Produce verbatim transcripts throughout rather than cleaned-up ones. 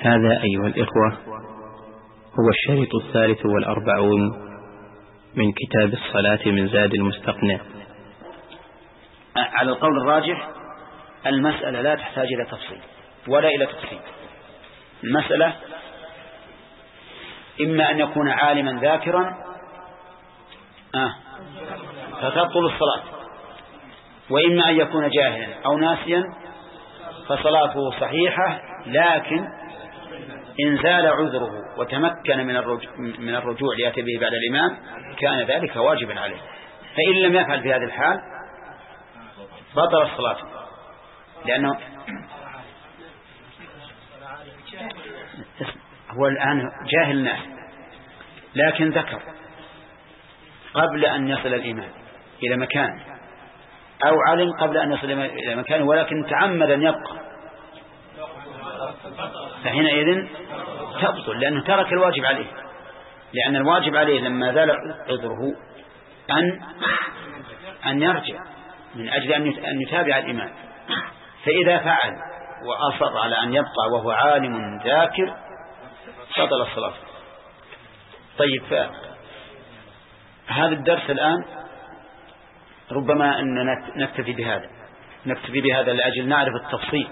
هذا أيها الإخوة هو الشريط الثالث والأربعون من كتاب الصلاة من زاد المستقنع. على القول الراجح المسألة لا تحتاج إلى تفصيل ولا إلى تفصيل. المسألة إما أن يكون عالما ذاكرا آه فتبطل الصلاة، وإما أن يكون جاهلا أو ناسيا فصلاته صحيحة، لكن إن زال عذره وتمكن من الرجوع, من الرجوع ليأتي به بعد الإمام كان ذلك واجبا عليه، فإن لم يفعل في هذه الحال بطل الصلاة، لأنه هو الآن جاهل الناس لكن ذكر قبل أن يصل الإمام إلى مكان، أو علم قبل أن يصل إلى مكان ولكن تعمد أن يبقى، فحينئذ تبطل لأنه ترك الواجب عليه، لأن الواجب عليه لما زال عذره أن أن يرجع من أجل أن يتابع الإمام، فإذا فعل وأصر على أن يبقى وهو عالم ذاكر بطل الصلاة. طيب، هذا الدرس الآن ربما أن نكتفي بهذا نكتفي بهذا لأجل نعرف التفصيل،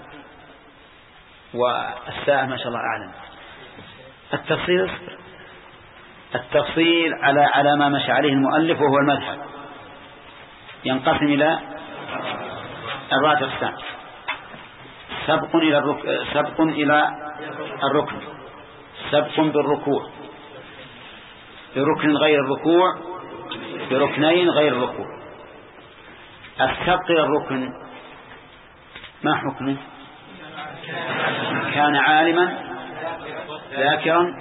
والساعة ما شاء الله أعلم. التفصيل التفصيل على على ما مشى عليه المؤلف وهو المذهب، ينقسم إلى أربعة أقسام: سبق إلى الركن، سبق إلى الركن، سبق بالركوع، بركن غير الركوع، بركنين غير الركوع. السبق إلى الركن ما حكمه؟ كان عالما ذاكرا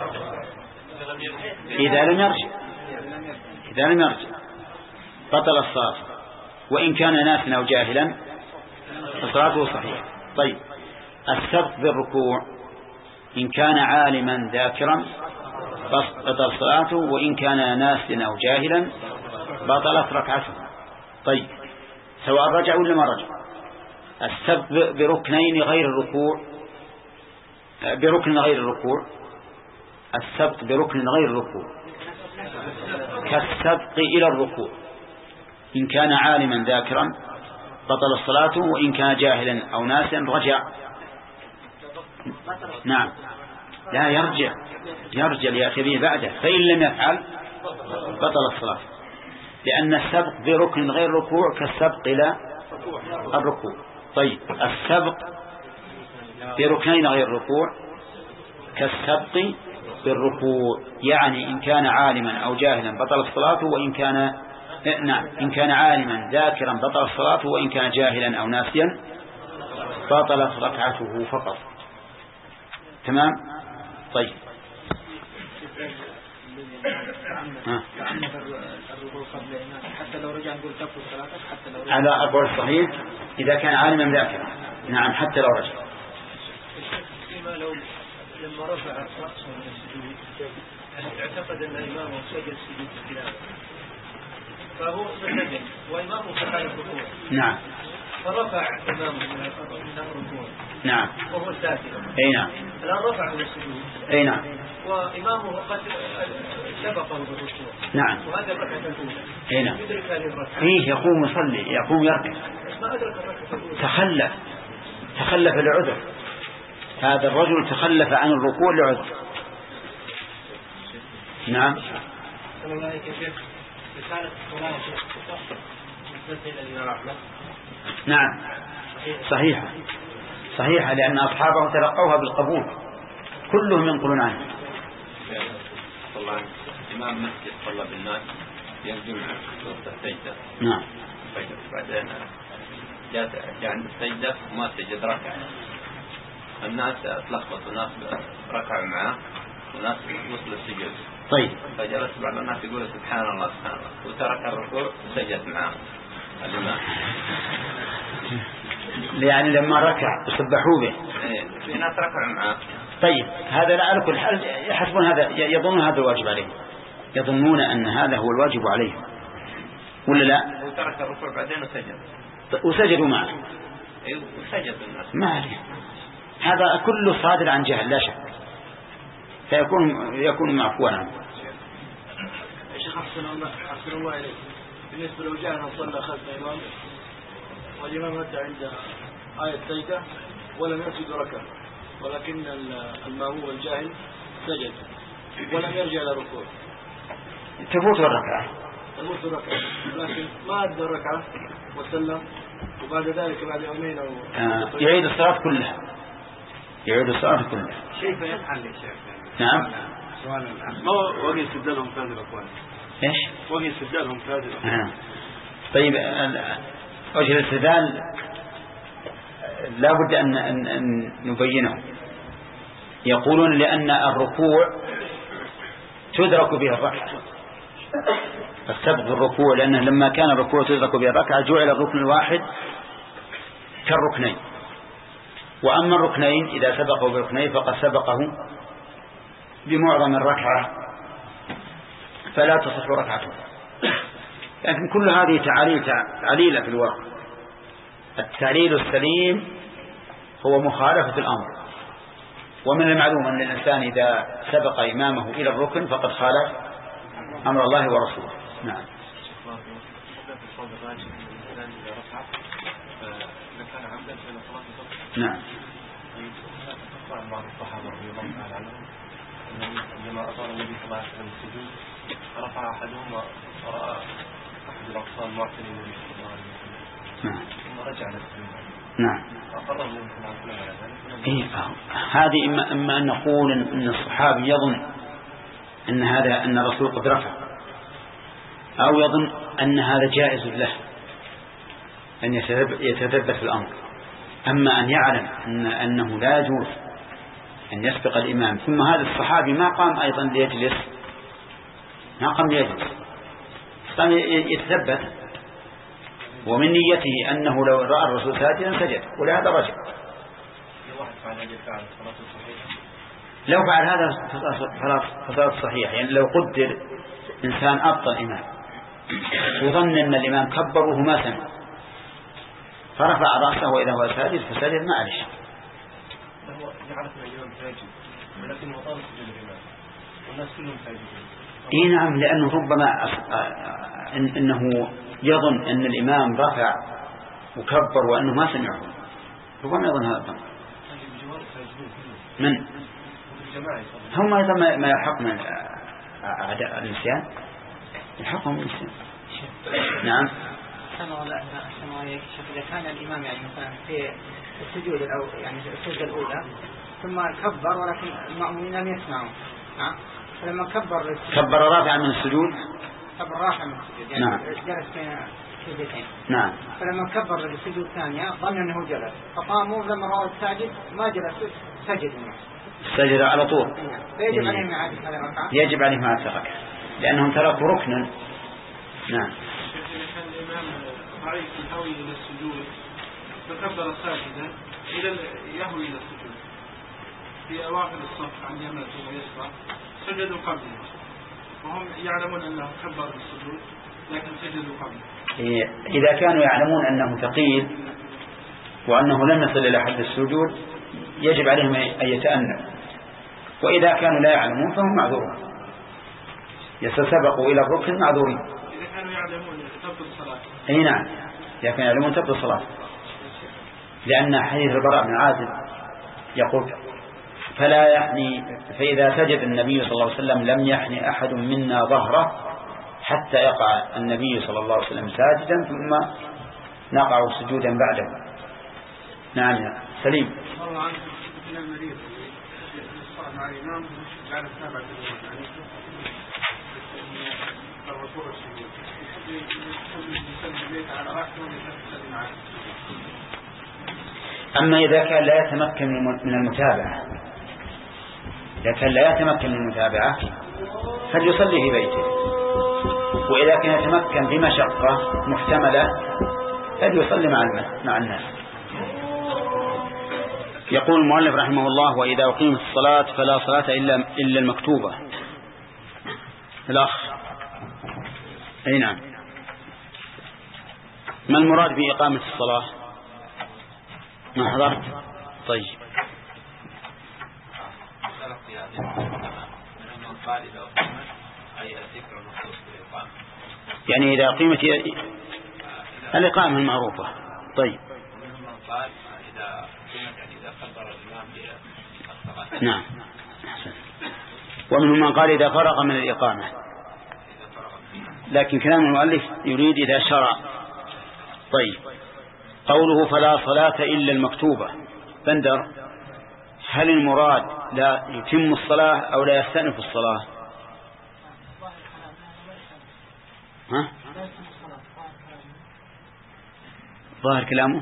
إذا لم يرجع إذا لم يرجع بطل الصلاة، وإن كان ناسا أو جاهلا فصلاته صحيحة. طيب، السبق بالركوع إن كان عالما ذاكرا بطل صلاته، وإن كان ناسا أو جاهلا بطلت ركعته. طيب، سواء رجع ولا ما رجع. السبق بركنين غير الركوع، بركن غير الركوع السبق بركن غير الركوع كالسبق إلى الركوع، إن كان عالما ذاكرا بطل الصلاة، وإن كان جاهلا أو ناسا رجع. نعم، لا يرجع يرجع ليأتي به بعده، فإن لم يفعل بطل الصلاة، لأن السبق بركن غير الركوع كالسبق إلى الركوع. طيب، السبق بركنين غير الركوع كالسبق بالركوع، يعني إن كان عالما أو جاهلا بطل الصلاة، وإن كان نعم إن كان عالما ذاكرا بطل الصلاة، وإن كان جاهلا أو ناسيا بطلت ركعته فقط. تمام. طيب، على أقوال الصحيح إذا كان عالما ذاكرا، نعم حتى لو رجع. لما رفع رأسه من السجود اعتقد أن الإمام سجد سجود التلاوة، فهو سجد وإمامه فعل الركوع. نعم. فرفع إمامه من الركوع. نعم. وهو ساجد. أي نعم. الآن رفع من السجود. أي نعم. وإمامه قد سبقه بالركوع. نعم. وهذا الركعة الأولى. أي نعم. يدرك هذه الركعة. فيه يقوم يصلي، يقوم يركع. ما أدرك الركعة الأولى. تخلف تخلف لعذر، هذا الرجل تخلف عن الركوع لعذر. نعم. نعم صحيحة صحيحة لأن أصحابه تلقوها بالقبول، كلهم ينقلون عنه. طبعا إمام مسجد صلى بالناس ينزل صوت السجدة. نعم. بعدين جاء عند السجدة وما سجد ركع، الناس تلخبطوا، الناس ركعوا معاه والناس وصلوا السجود. طيب، فجلس بعض الناس يقول سبحان الله سبحان الله، وترك الركوع وسجد معاه الإمام. يعني لما ركع وسبحوا به. إيه، في ناس ركعوا معاه. طيب، هذا لا على كل حال يحسبون هذا، يظنون هذا الواجب عليه، يظنون أن هذا هو الواجب عليه ولا لا؟ وترك الركوع بعدين وسجد. وسجدوا معه. إيه، وسجد الناس. ما عليه هذا كله صادر عن جهل لا شك، فيكون يكون معفوا عنه. يا شيخ أحسن الله أحسن الله إليك، بالنسبة لو جاءنا صلى خلف الإمام والإمام أتى عند آية سجدة ولم يسجد ركعة، ولكن المأموم الجاهل سجد ولم يرجع إلى الركوع، تفوت الركعة تفوت الركعة، لكن ما أدى الركعة وسلم، وبعد ذلك بعد يومين أو آه. يعيد الصلاة كلها، يعيد الصلاة كلها. كيف يفعل يا شيخ؟ نعم. سؤال ما وجه استبدالهم في هذه الأقوال؟ إيش؟ وجه استبدالهم في هذه الأقوال. آه. طيب وجه الاستدلال لا بد أن, أن, أن نبينه. يقولون لأن الركوع تدرك به الركعة، فالسبق الركوع، لأنه لما كان الركوع تدرك به الركعة جعل الركن الواحد كالركنين، وأما الركنين إذا سبقوا بركنين فقد سبقه بمعظم الركعة فلا تصح ركعته. لكن كل هذه تعاليل تعليلة في الواقع. التعليل السليم هو مخالفة الأمر، ومن المعلوم أن الإنسان إذا سبق إمامه إلى الركن فقد خالف أمر الله ورسوله. نعم. نعم. بعض الصحابة رضي الله تعالى عنهم لما أطال النبي صلى الله عليه وسلم السجود رفع أحدهم ورأى أحد الأطفال معتني النبي صلى الله عليه وسلم نعم. ثم رجع للسجود. نعم. أقر النبي صلى الله عليه وسلم على ذلك. إيه هذه إما, إما أن نقول أن الصحابي يظن أن هذا أن الرسول قد رفع، أو يظن أن هذا جائز له أن يتثبت في الأمر. أما أن يعلم أن أنه لا يجوز أن يسبق الإمام، ثم هذا الصحابي ما قام أيضا ليجلس، ما قام ليجلس، قام يتثبت، ومن نيته أنه لو رأى الرسول ساجدا سجد، ولهذا رجع. لو فعل هذا فصارت صحيح. يعني لو قدر إنسان أبطل الإمام وظن أن الإمام كبر وهو ما سمع فرفع رأسه وإذا هو ساجد فسجد معلش. هو يعرف أن الإمام ساجد ولكن هو طالب سجود الإمام والناس كلهم ساجدين. إيه نعم، لأنه ربما إن إنه يظن أن الإمام رفع وكبر وأنه ما سمعه، ربما يظن هذا. من هم أيضا ما يحق من أعداء النسيان، يحقهم النسيان. نعم. إذا كان الإمام يعني مثلا في السجود الأول يعني في السجدة الأولى ثم كبر ولكن المأمومين لم يسمعوا، نعم، فلما كبر كبر رافعا من السجود، كبر رافعا من السجود يعني نعم. جلس بين سجدتين، نعم، فلما كبر للسجود الثانية ظن أنه جلس، فقاموا لما رأوا الساجد ما جلس سجد سجد على طول. فيجب عليهم إعادة هذه الركعة، يجب عليهم إعادة الركعة لأنهم تركوا ركنا. نعم. عليك الهوي إلى السجود فكبر ساجدا إلى يهوي إلى السجود في أواخر الصف عن يمنة ويسرى سجدوا قبله، وهم يعلمون أنه كبر السجود لكن سجدوا قبله. إذا كانوا يعلمون أنه ثقيل وأنه لم يصل إلى حد السجود يجب عليهم أن يتأنوا، وإذا كانوا لا يعلمون فهم معذورون، يتسبقوا إلى الركن معذورين. إذا كانوا يعلمون تبطل الصلاة. أي نعم، إذا كانوا يعلمون تبطل الصلاة، لأن حديث البراء بن عازب يقول فلا يحني فإذا سجد النبي صلى الله عليه وسلم لم يحني أحد منا ظهره حتى يقع النبي صلى الله عليه وسلم ساجدا ثم نقع سجودا بعده. نعم يا سليم. الله عنك من المريض الصلاة مع الإمام بعد سابعة الركوع والسجود على رأسه ويسلم معه. أما إذا كان لا يتمكن من المتابعة إذا كان لا يتمكن من المتابعة فليصلي في بيته، وإذا كان يتمكن بمشقة محتملة فليصلي مع مع الناس. يقول المؤلف رحمه الله: وإذا أقيمت الصلاة فلا صلاة إلا إلا المكتوبة. الأخ أي نعم، ما المراد بإقامة الصلاة؟ ما حضرت؟ طيب قال إذا أقيمت أي الذكر المخصوص بالإقامة، يعني إذا أقيمت الإقامة المعروفة. طيب ومنهم من قال إذا أقيمت يعني إذا قدر الإمام بالصلاة. نعم أحسن. ومنهم من قال إذا فرغ من الإقامة، لكن كلام المؤلف يريد إذا شرع. طيب قوله فلا صلاة إلا المكتوبة، بندر هل المراد لا يتم الصلاة أو لا يستأنف الصلاة؟ ها؟ ظاهر كلامه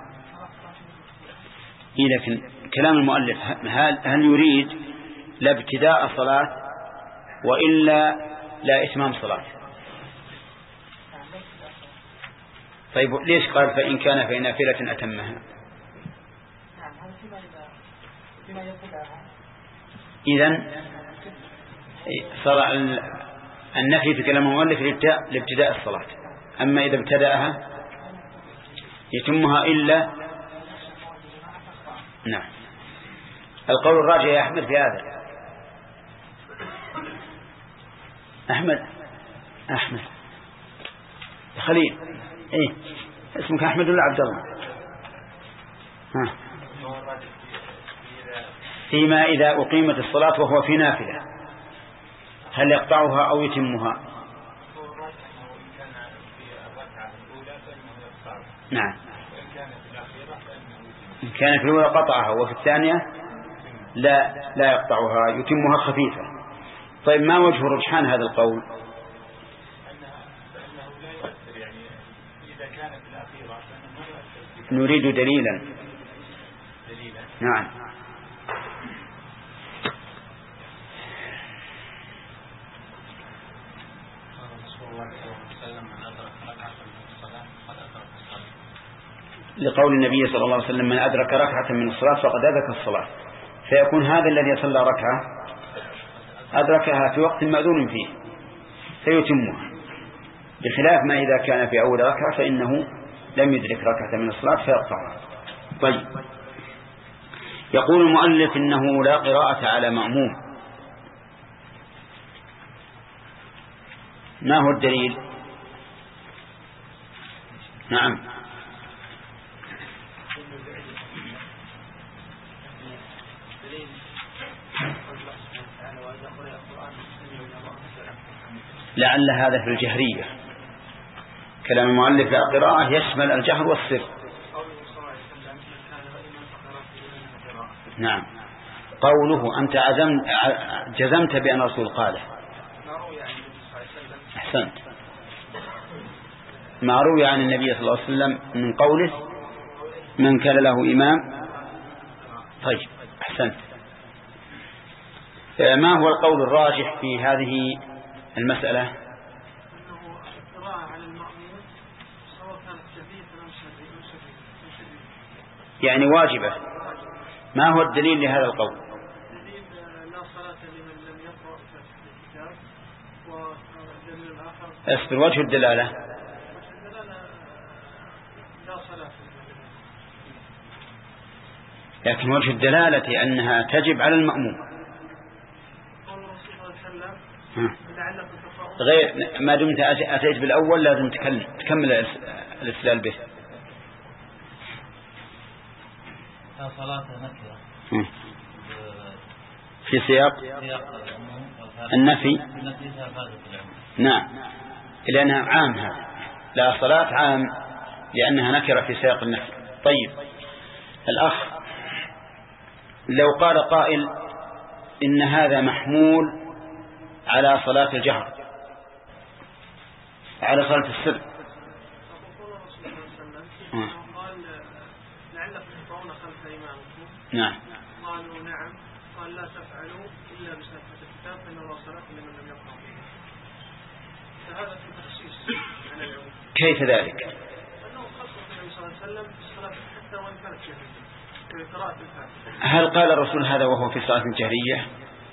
إيه، لكن كلام المؤلف هل, هل يريد لا ابتداء صلاة وإلا لا إتمام صلاة؟ طيب ليش قال فإن كان في نافلة أتمها؟ إذن صار النفي في كلام المؤلف لابتداء الصلاة، أما إذا ابتدأها يتمها إلا. نعم. القول الراجح يا أحمد في هذا. أحمد أحمد خليل إيه اسمك أحمد ولا عبد الله؟ ها. فيما إذا أقيمت الصلاة وهو في نافلة هل يقطعها أو يتمها؟ نعم. إن كان في الأولى قطعها وفي الثانية لا لا يقطعها يتمها خفيفة. طيب ما وجه رجحان هذا القول؟ نريد دليلا. نعم. لقول النبي صلى الله عليه وسلم من أدرك ركعة من الصلاة فقد أدرك الصلاة، فيكون هذا الذي صلى ركعة أدركها في وقت مأذون فيه فيتمها، بخلاف ما إذا كان في أول ركعة فإنه لم يدرك ركعة من الصلاة فيقطعها. طيب يقول المؤلف إنه لا قراءة على مأموم. ما هو الدليل؟ نعم. لعل هذا في الجهرية، كلام المؤلف لا قراءة يشمل الجهر والسر. نعم. قوله أنت عزمت جزمت بأن رسول قاله. أحسنت. ما روي عن النبي صلى الله عليه وسلم من قوله من كان له إمام. طيب أحسنت. ما هو القول الراجح في هذه المسألة؟ يعني واجبة. ما هو الدليل لهذا القول؟ الدليل لا صلاة لمن لم يقرأ الكتاب، والدليل الآخر أصبر وجه الدلالة. الدلالة لا صلاة، لكن وجه الدلالة أنها تجب على المأموم. قول الرسول صلى الله عليه وسلم لعلكم تقرؤون. غير ما دمت أتيت بالأول لازم تكلم تكمل الاستدلال به. صلاة نكرة في سياق النفي. نعم لأنها عام، هذا لا صلاة عام لأنها نكرة في سياق النفي. طيب الأخ لو قال قائل إن هذا محمول على صلاة الجهر على صلاة السر. نعم. قالوا نعم، قال لا تفعلوا إلا بسنة الكتاب فإنه لا صلاة لمن لم يقرأ. فهذا في تخصيص على العموم. كيف ذلك؟ أنه خصص النبي صلى الله عليه وسلم بالصلاة حتى وإن كانت جهرية في قراءة الفاتحة. هل قال الرسول هذا وهو في صلاة جهرية؟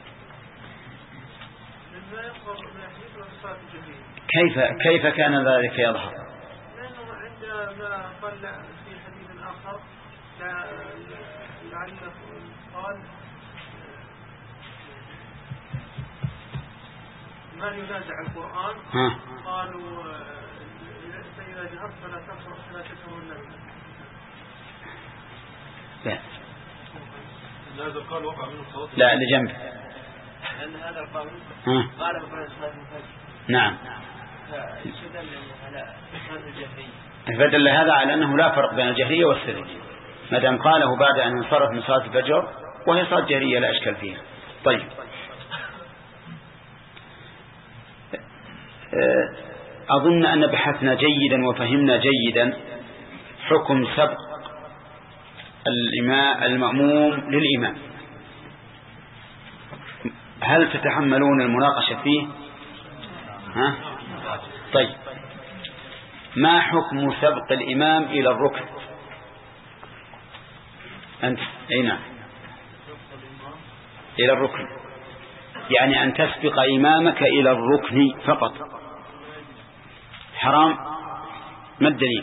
مما يقرأ من الحديث وفي صلاة الجهرية. كيف كيف كان ذلك يظهر؟ لأنه عندما قال في حديث آخر لعله قال من ينازع القرآن ها. قالوا فإذا جهرت فلا تفرح فلا تكرر النبي. لا هذا قال وقع منه صوت. لا اللي جنبه. لأن هذا القول قال بقول صلاة الفجر. نعم. فدل على هذا الجهري. فدل هذا على أنه لا فرق بين الجهرية والسرية ما دام قاله بعد أن انصرف من صلاة الفجر وهي صلاة جهرية لا أشكال فيها. طيب أظن أن بحثنا جيدا وفهمنا جيدا حكم سبق الإمام المأموم للإمام. هل تتحملون المناقشة فيه؟ ها؟ طيب ما حكم سبق الإمام إلى الركن؟ أنت أي نعم إلى الركن يعني أن تسبق إمامك إلى الركن فقط حرام. ما الدليل؟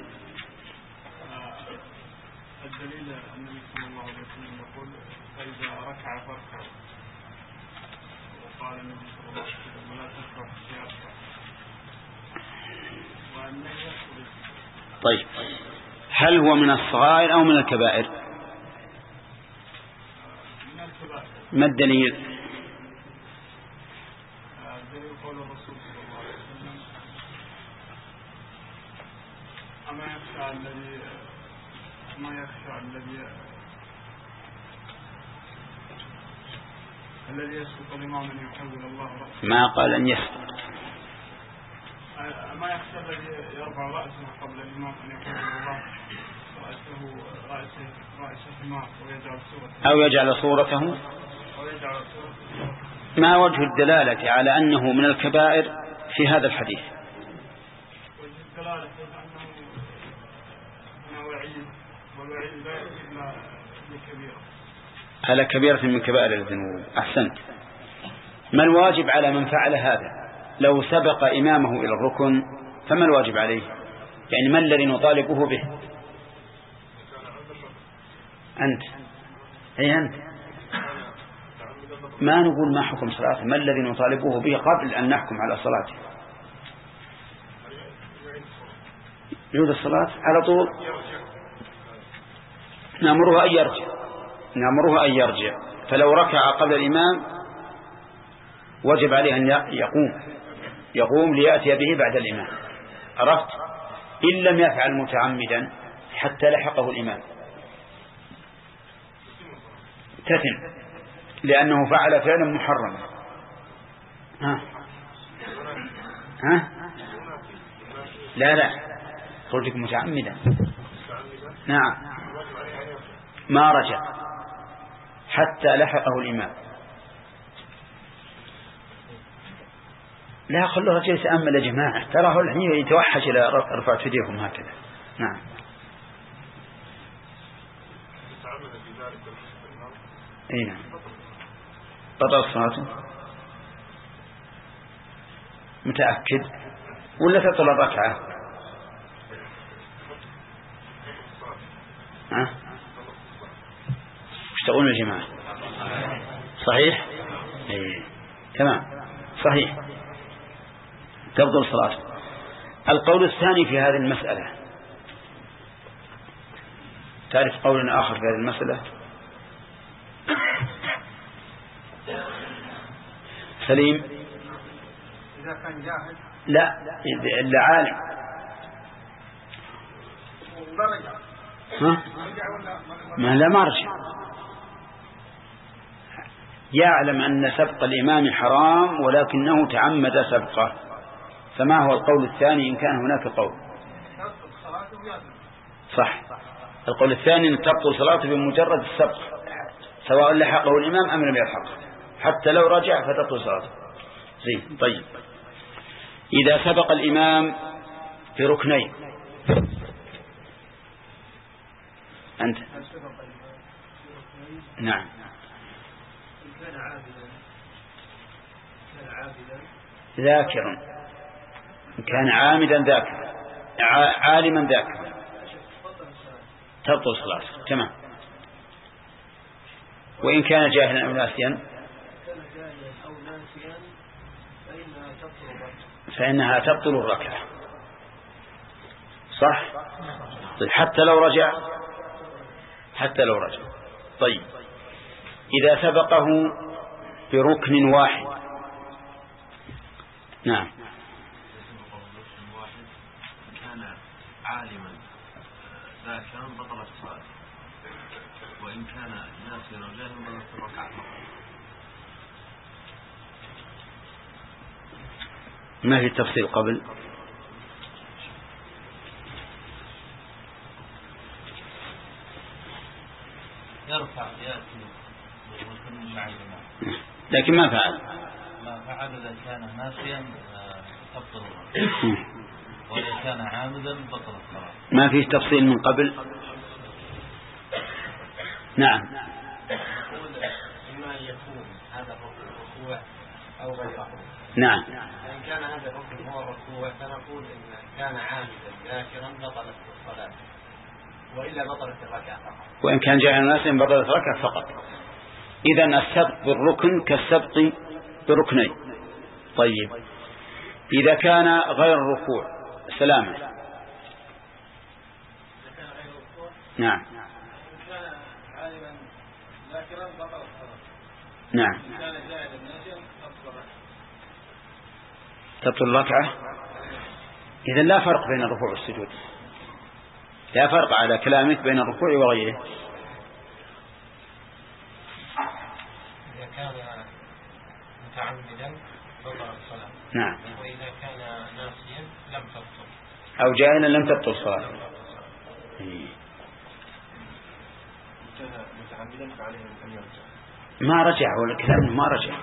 الدليل أن النبي صلى الله عليه وسلم يقول فإذا ركع فاركع وقال النبي صلى الله عليه وسلم ولا تفرح سيارك وأن يأخذ. طيب هل هو من الصغائر أو من الكبائر؟ من الكبائر. ما الدليل؟ الدليل قول الرسول صلى الله عليه وسلم أما يخشى الذي ما يخشى الذي الذي يسبق الإمام أن يحول الله رأسه. ما قال أن يسبق. ما يخشى الذي يرفع رأسه قبل الإمام أن يحول الله رأسه رأسه رأسه ما ويجعل صورته أو يجعل صورته. أو يجعل صورته. ما وجه الدلالة على أنه من الكبائر في هذا الحديث؟ وجه الدلالة أنه أنه وعيد والوعيد لا يجب إلا لكبيرة. على كبيرة من كبائر الذنوب. أحسنت. ما الواجب على من فعل هذا؟ لو سبق إمامه إلى الركن فما الواجب عليه؟ يعني ما الذي نطالبه به؟ أنت أي أنت ما نقول ما حكم صلاته، ما الذي نطالبه به قبل أن نحكم على صلاته؟ يعيد الصلاة على طول. نأمره أن يرجع نأمره أن يرجع فلو ركع قبل الإمام وجب عليه أن يقوم يقوم ليأتي به بعد الإمام. عرفت؟ إن لم يفعل متعمدا حتى لحقه الإمام تثم لأنه فعل فعلا محرما. ها ها لا لا خرجك متعمدا. نعم ما رجع حتى لحقه الإمام. لا خلوا الرجل يتأمل يا جماعة تراه الحين يتوحش إلى رفعت يديكم هكذا. نعم اي نعم بطل صلاته. متأكد ولا تطل الركعة؟ ها ايش تقولون يا جماعة؟ صحيح اي تمام صحيح تبطل صلاته. القول الثاني في هذه المسألة تعرف قولنا آخر في هذه المسألة؟ سليم إذا كان جاهل لا إلا عالم. ها ما لا مرجع يعلم أن سبق الإمام حرام ولكنه تعمد سبقه. فما هو القول الثاني إن كان هناك قول؟ صح. القول الثاني أن تبطل صلاته بمجرد السبق سواء لحقه الإمام أم لم يلحقه حتى لو رجع فتبطل صلاته. زين. طيب إذا سبق الإمام في ركنين أنت نعم ذاكرا إن كان عامدا ذاكرا عالما ذاكرا تبطل صلاته. تمام. وإن كان جاهلا أو ناسيا فإنها تبطل الركعة صح؟ طيب حتى لو رجع حتى لو رجع طيب إذا سبقه بركن واحد نعم كان عالما ذاكرا بطلت الصلاة وإن كان ناسيا أو جاهلا بطلت الركعة. ما في التفصيل قبل يرفع يأتي ويكون مع الجماعة لكن ما فعل ما فعل إذا كان ناسيا تبطل وإذا كان عامدا بطل الصلاة. ما فيه تفصيل من قبل. نعم إما يكون هذا الركوع أو غيره. نعم فإن كان هذا الركن هو الركوع فنقول إن كان عامدا ذاكرا بطلت الصلاة وإلا بطلت الركعة فقط. وإن كان جاهلا ناسيا بطلت الركعة فقط. إذن السبق بالركن كالسبق بركنين. طيب إذا كان غير الركوع سلامة. نعم نعم تبطل الركعة. إذن لا فرق بين الركوع والسجود، لا فرق على كلامك بين الركوع وغيره. إذا كان متعمدا بطل الصلاة. نعم. وإذا كان ناسيا لم تبطل. أو جاهلا لم تبطل الصلاة. متعمدا فعليه أن يرجع. ما رجع ولا كلام ما رجع.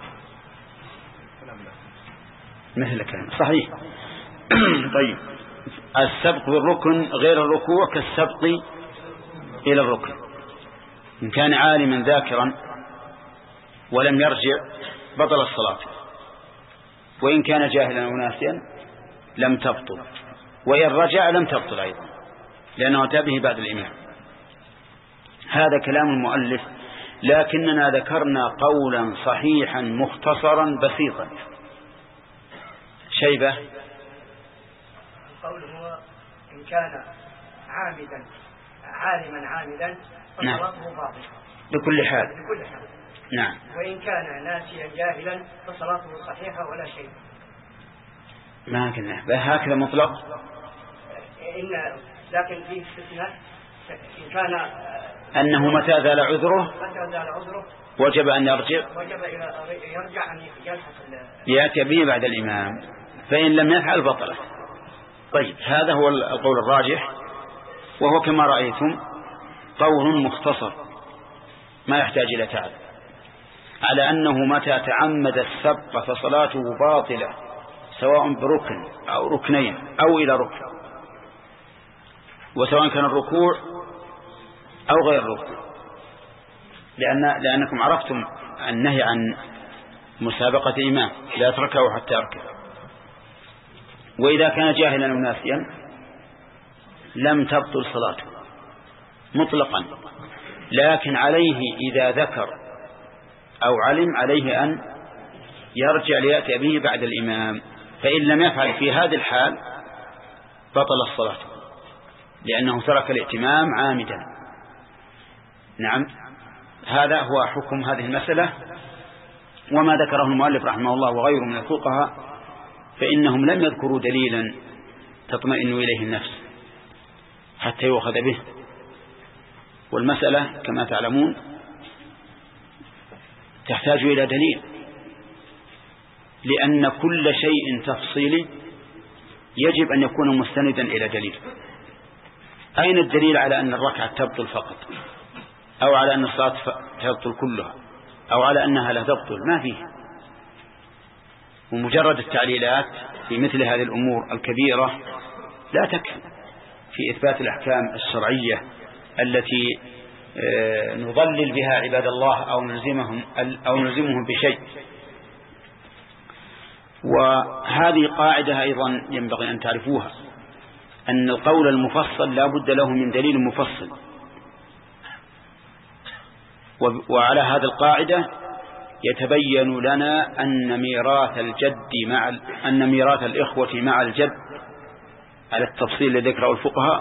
مثل كلام صحيح. طيب السبق بالركن غير الركوع كالسبق إلى الركن. إن كان عالما ذاكرا ولم يرجع بطل الصلاة، وإن كان جاهلا أو ناسيا لم تبطل، وإن رجع لم تبطل أيضا لأنه أتى به بعد الإمام. هذا كلام المؤلف، لكننا ذكرنا قولا صحيحا مختصرا بسيطا. شيبة القول هو إن كان عامدا عالما عامدا فصلاته باطلة بكل حال. بكل حال. نعم. وإن كان ناسيا جاهلا فصلاته صحيحة ولا شيء. ما قلنا هكذا مطلق. إن لكن فيه استثناء إن كان أنه متى زال عذره متى زال عذره وجب أن يرجع وجب إلى يرجع أن يلحق يأتي به بعد الإمام، فإن لم يفعل بطلت. طيب هذا هو القول الراجح، وهو كما رأيتم قول مختصر ما يحتاج إلى تعب، على أنه متى تعمد السبق فصلاته باطلة سواء بركن أو ركنين أو إلى ركن، وسواء كان الركوع أو غير الركوع، لأن لأنكم عرفتم النهي عن مسابقة إمام لا تركه حتى يركع. وإذا كان جاهلا أو ناسيا لم تبطل صلاته مطلقا، لكن عليه إذا ذكر أو علم عليه أن يرجع ليأتي به بعد الإمام، فإن لم يفعل في هذه الحال بطل الصلاة لأنه ترك الائتمام عامدا. نعم هذا هو حكم هذه المسألة، وما ذكره المؤلف رحمه الله وغيره من الفقهاء فإنهم لم يذكروا دليلا تطمئن إليه النفس حتى يؤخذ به. والمسألة كما تعلمون تحتاج إلى دليل، لأن كل شيء تفصيلي يجب أن يكون مستندا إلى دليل. أين الدليل على أن الركعة تبطل فقط، أو على أن الصلاة تبطل كلها، أو على أنها لا تبطل؟ ما فيه. ومجرد التعليلات في مثل هذه الأمور الكبيرة لا تكفي في إثبات الأحكام الشرعية التي نضلل بها عباد الله أو نلزمهم أو نلزمهم بشيء. وهذه قاعدة أيضا ينبغي أن تعرفوها، أن القول المفصل لا بد له من دليل مفصل. وعلى هذا القاعدة يتبين لنا أن ميراث الجد مع أن ميراث الإخوة مع الجد على التفصيل الذي ذكره الفقهاء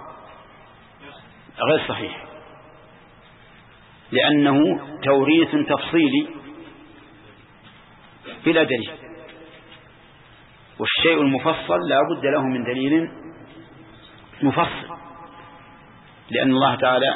غير صحيح، لأنه توريث تفصيلي بلا دليل، والشيء المفصل لا بد له من دليل مفصل، لأن الله تعالى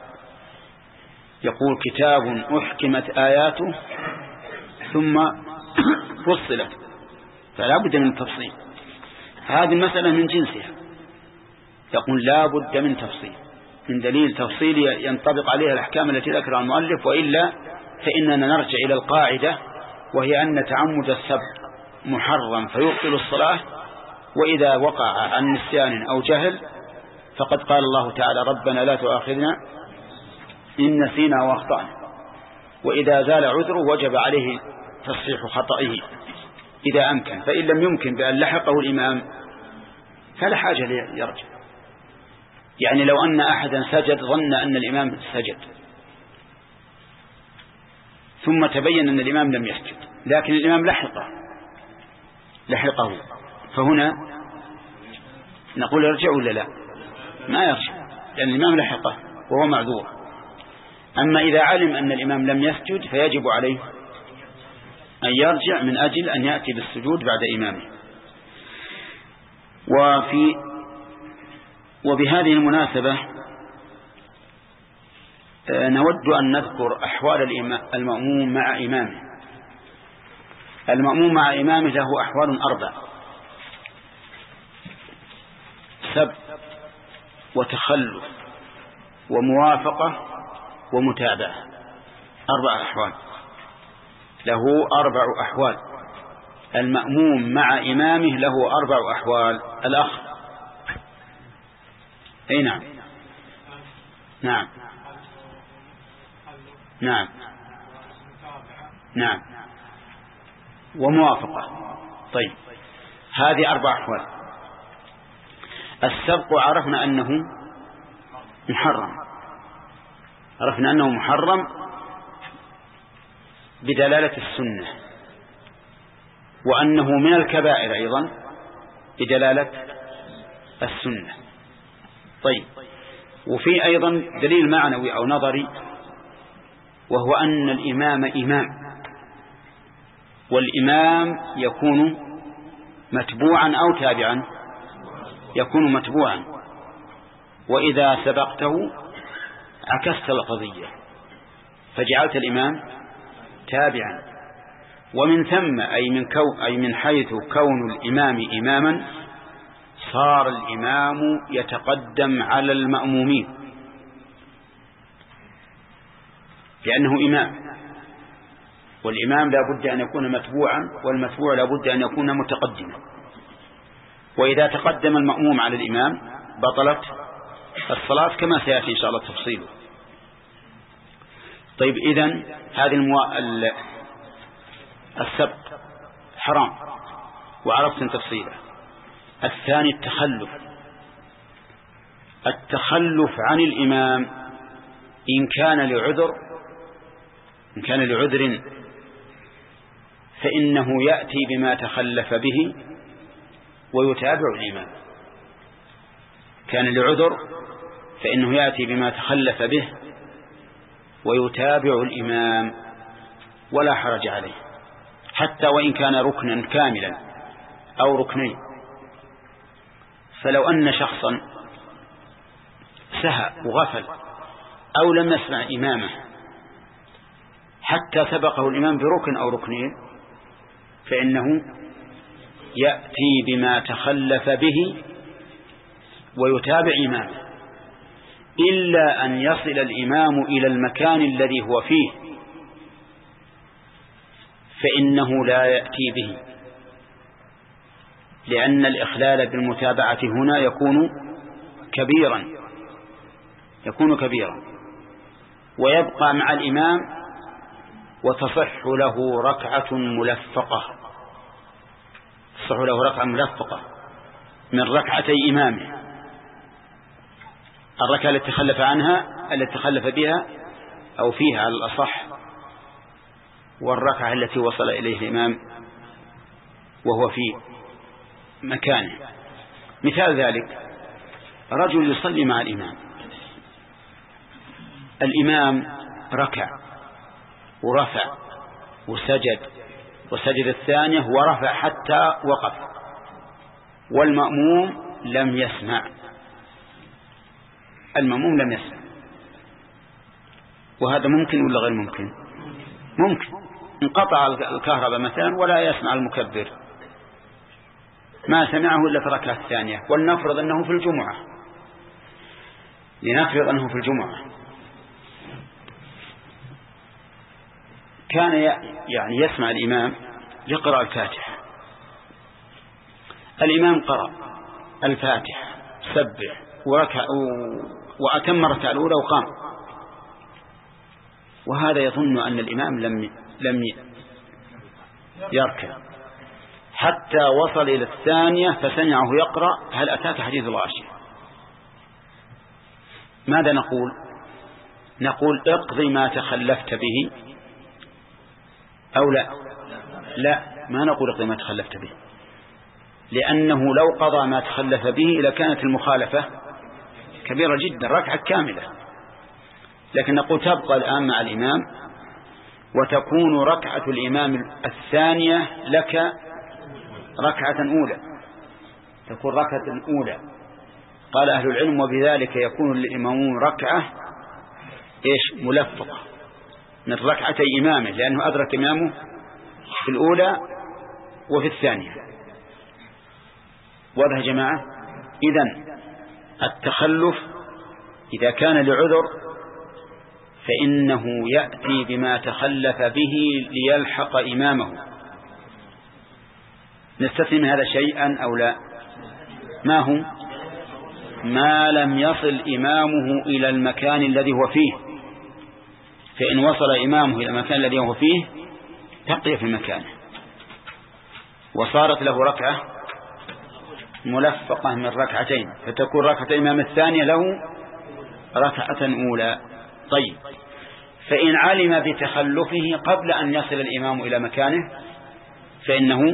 يقول كتاب أحكمت آياته ثم فصلت، فلا بد من التفصيل. هذه المسألة من جنسها، يقول لا بد من تفصيل، من دليل تفصيلي ينطبق عليها الأحكام التي ذكرها المؤلف، وإلا فإننا نرجع إلى القاعدة، وهي أن تعمد السبق محرم فيبطل الصلاة، وإذا وقع عن نسيان أو جهل فقد قال الله تعالى ربنا لا تؤاخذنا إن نسينا وأخطأنا، وإذا زال عذره وجب عليه تصحيح خطئه إذا أمكن، فإن لم يمكن بأن لحقه الإمام فلا حاجة ليرجع. يعني لو أن أحدا سجد ظن أن الإمام سجد ثم تبين أن الإمام لم يسجد، لكن الإمام لحقه لحقه فهنا نقول يرجع ولا لا؟ ما يرجع، لأن الإمام لحقه وهو معذور. أما إذا علم أن الإمام لم يسجد فيجب عليه أن يرجع من أجل أن يأتي بالسجود بعد إمامه. وفي وبهذه المناسبة نود أن نذكر أحوال المأموم مع إمامه. المأموم مع إمامه له أحوال أربع: سب وتخلف وموافقة ومتابعة. أربع أحوال، له أربع أحوال. المأموم مع إمامه له أربع أحوال. الأخ أي نعم نعم نعم نعم وموافقة. طيب، هذه أربع أحوال. السبق عرفنا أنه محرم، عرفنا أنه محرم بدلالة السنة، وأنه من الكبائر أيضا بدلالة السنة. طيب، وفي أيضا دليل معنوي أو نظري، وهو أن الإمام إمام، والإمام يكون متبوعا أو تابعا، يكون متبوعا، وإذا سبقته عكست القضية فجعلت الإمام تابعا. ومن ثم أي من, كو أي من حيث كون الإمام إماما صار الإمام يتقدم على المأمومين، لأنه إمام، والإمام لا بد أن يكون متبوعا، والمتبوع لا بد أن يكون متقدما. وإذا تقدم المأموم على الإمام بطلت الصلاة كما سيأتي إن شاء الله تفصيله. طيب، إذن هذه المو... السبق حرام وعرفت تفصيله. الثاني التخلف. التخلف عن الإمام إن كان لعذر إن كان لعذر فإنه يأتي بما تخلف به ويتابع الإمام. كان لعذر فإنه يأتي بما تخلف به ويتابع الإمام ولا حرج عليه، حتى وإن كان ركنا كاملا أو ركنين. فلو أن شخصا سهى وغفل أو لم يسمع إمامه حتى سبقه الإمام بركن أو ركنين، فإنه يأتي بما تخلف به ويتابع إمامه، إلا أن يصل الإمام إلى المكان الذي هو فيه فإنه لا يأتي به، لأن الإخلال بالمتابعة هنا يكون كبيرا يكون كبيرا ويبقى مع الإمام وتصح له ركعة ملفقة تصح له ركعة ملفقة من ركعتي إمامه. الركعة التي تخلف عنها التي تخلف بها أو فيها على الأصح والركعة التي وصل إليه الإمام وهو في مكانه. مثال ذلك رجل يصلي مع الإمام، الإمام ركع ورفع وسجد وسجد الثانية ورفع حتى وقف، والمأموم لم يسمع، المأموم لم يسمع، وهذا ممكن ولا غير ممكن؟ ممكن. انقطع الكهرباء مثلا ولا يسمع المكبر، ما سمعه إلا في الركعة الثانية، ولنفرض أنه في الجمعة لنفرض أنه في الجمعة كان يعني يسمع الإمام يقرأ الفاتحة، الإمام قرأ الفاتحة سبح وركع وأتم الركعة الأولى وقام، وهذا يظن أن الإمام لم لم يركع حتى وصل إلى الثانية فسمعه يقرأ هل أتاك حديث الغاشية. ماذا نقول؟ نقول اقضي ما تخلفت به أو لا؟ لا، ما نقول اقضي ما تخلفت به، لأنه لو قضى ما تخلف به لكانت المخالفة كبيرة جدا، ركعة كاملة. لكن نقول تبقى الآن مع الإمام وتكون ركعة الإمام الثانية لك ركعة أولى، تكون ركعة أولى. قال أهل العلم وبذلك يكون للإمام ركعة إيش ملفقة من ركعتي إمامه، لأنه أدرك إمامه في الأولى وفي الثانية. واضح يا جماعة؟ إذن التخلف إذا كان لعذر فإنه يأتي بما تخلف به ليلحق إمامه. نستثني من هذا شيئا أو لا؟ ما هو؟ ما لم يصل إمامه إلى المكان الذي هو فيه، فإن وصل إمامه إلى المكان الذي هو فيه بقي في مكانه وصارت له ركعة ملفقة من ركعتين، فتكون ركعة الإمام الثانية له ركعة أولى. طيب، فإن علم بتخلفه قبل أن يصل الإمام إلى مكانه فإنه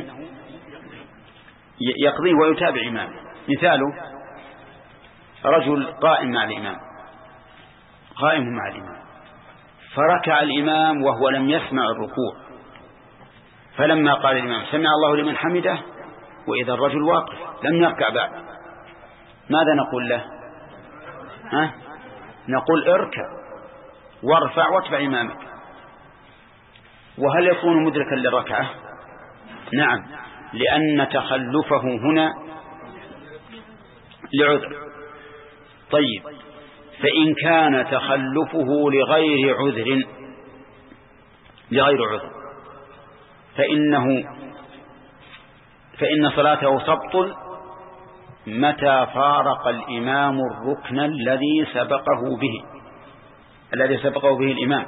يقضي ويتابع إمامه. مثاله رجل قائم مع الإمام قائم مع الإمام فركع الإمام وهو لم يسمع الركوع، فلما قال الإمام سمع الله لمن حمده وإذا الرجل واقف لم يركع بعد، ماذا نقول له؟ ها؟ نقول اركع وارفع واتبع إمامك. وهل يكون مدركا للركعة؟ نعم، لأن تخلفه هنا لعذر. طيب، فإن كان تخلفه لغير عذر لغير عذر فإنه فإن صلاته تبطل متى فارق الإمام الركن الذي سبقه به الذي سبقه به الإمام.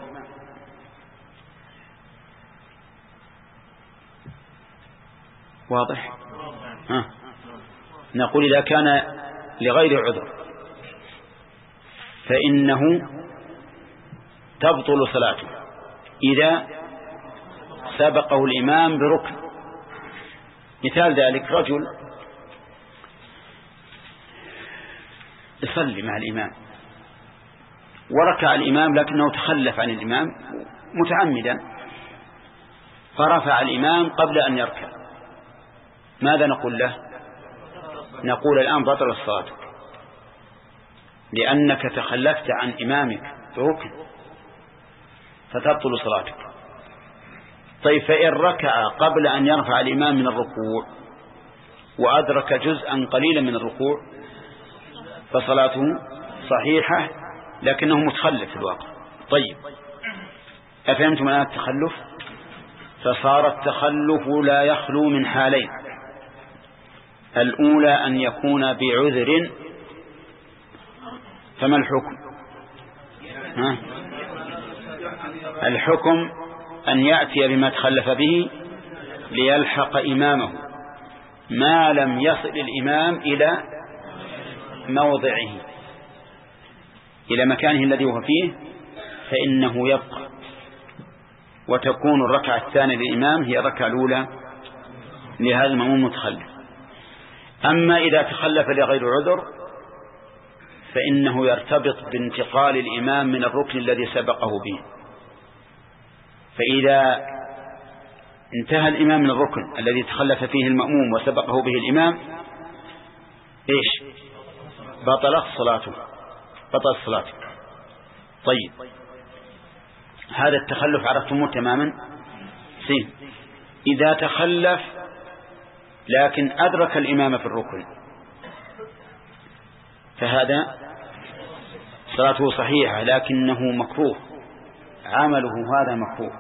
واضح؟ ها. نقول إذا كان لغير عذر فإنه تبطل صلاته إذا سبقه الإمام بركن. مثال ذلك رجل يصلي مع الإمام وركع الإمام لكنه تخلف عن الإمام متعمدا فرفع الإمام قبل أن يركع، ماذا نقول له؟ نقول الآن بطل الصلاة لأنك تخلفت عن إمامك بركن فتبطل صلاتك. طيب، فإن ركع قبل أن يرفع الإمام من الركوع وأدرك جزءا قليلا من الركوع فصلاته صحيحة لكنه متخلف في الواقع. طيب، أفهمتم الآن التخلف؟ فصار التخلف لا يخلو من حالين: الأولى أن يكون بعذر، فما الحكم؟ ها؟ الحكم أن يأتي بما تخلف به ليلحق إمامه ما لم يصل الإمام إلى موضعه إلى مكانه الذي هو فيه فإنه يبقى. وتكون الركعة الثانية للإمام هي الركعة الأولى لهذا المأموم متخلف. أما إذا تخلف لغير عذر فإنه يرتبط بانتقال الإمام من الركن الذي سبقه به. فإذا انتهى الإمام من الركن الذي تخلف فيه المأموم وسبقه به الإمام إيش؟ بطلت صلاته، بطلت صلاته. طيب هذا التخلف عرفتموه تماما. سين إذا تخلف لكن أدرك الإمام في الركن فهذا صلاته صحيحة لكنه مكروه، عمله هذا مكروه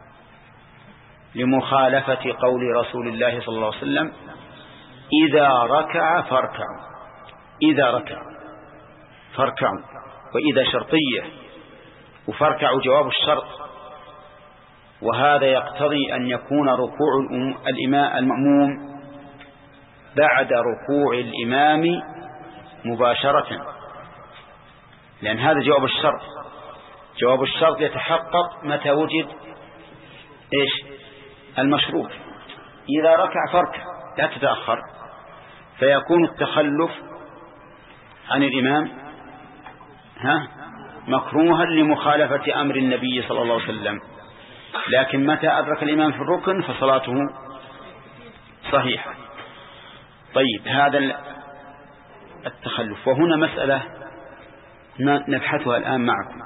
لمخالفة قول رسول الله صلى الله عليه وسلم إذا ركع فاركعوا، إذا ركع فاركعوا، وإذا شرطية وفاركعوا جواب الشرط، وهذا يقتضي أن يكون ركوع الإمام المأموم بعد ركوع الإمام مباشرة، لأن هذا جواب الشرط. جواب الشرط يتحقق متى وجد إيش؟ المشروط. إذا ركع فاركع لا تتأخر، فيكون التخلف عن الإمام ها مكروها لمخالفة أمر النبي صلى الله عليه وسلم، لكن متى أدرك الإمام في الركن فصلاته صحيحة. طيب هذا التخلف. وهنا مسألة نبحثها الآن معكم.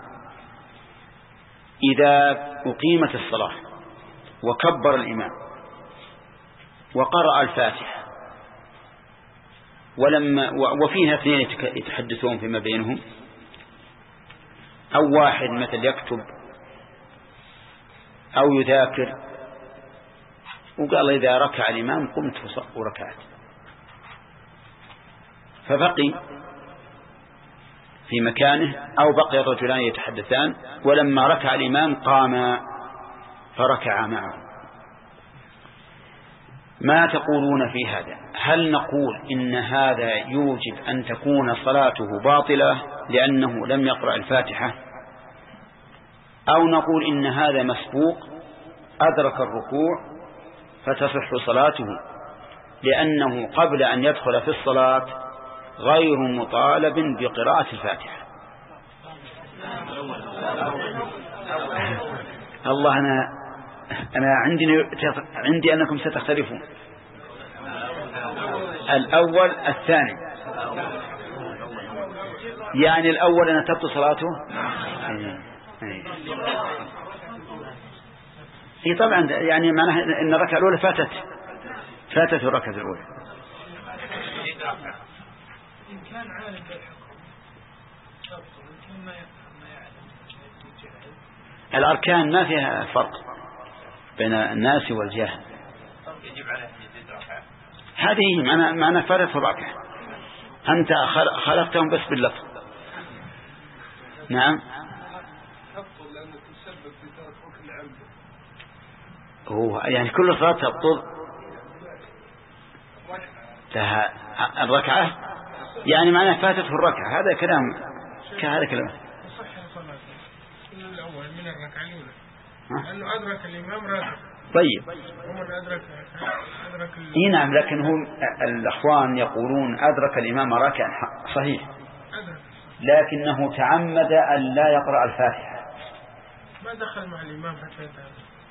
إذا أقيمت الصلاة وكبر الإمام وقرأ الفاتحة ولما وفيها اثنين يتحدثون فيما بينهم، أو واحد مثل يكتب أو يذاكر وقال إذا ركع الإمام قمت وركعت، فبقي في مكانه، أو بقي الرجلان يتحدثان ولما ركع الإمام قام فركع معه. ما تقولون في هذا؟ هل نقول إن هذا يوجب أن تكون صلاته باطلة لأنه لم يقرأ الفاتحة، أو نقول إن هذا مسبوق أدرك الركوع فتصح صلاته لأنه قبل أن يدخل في الصلاة غير مطالب بقراءة الفاتحة؟ الله أنا أنا عندي عندي أنكم ستختلفون. الأول الثاني، يعني الأول أن تبطل صلاته. إيه طبعا، يعني معناه أن الركعة الأولى فاتت فاتت الركعة الأولى. إن كان عالم بالحكم ما يعلم الأركان ما فيها فرق بين الناس والجاهل. يجب عليه يزيد ركعة. هذه معنى معنى فاتت الركعة، أنت خلقتهم بس باللفظ. نعم. هو يعني كل صلاة تبطل لها الركعة، يعني معناه فاتته الركعة. هذا كلام كهذا كلام. الأول من الركعة الأولى لأنه أدرك الإمام راكع. طيب. ومن أدرك أدرك. إيه نعم، لكن هم الأخوان يقولون أدرك الإمام راكع صحيح، لكنه تعمد أن لا يقرأ الفاتحة. ما دخل مع الإمام حتى يتعلم.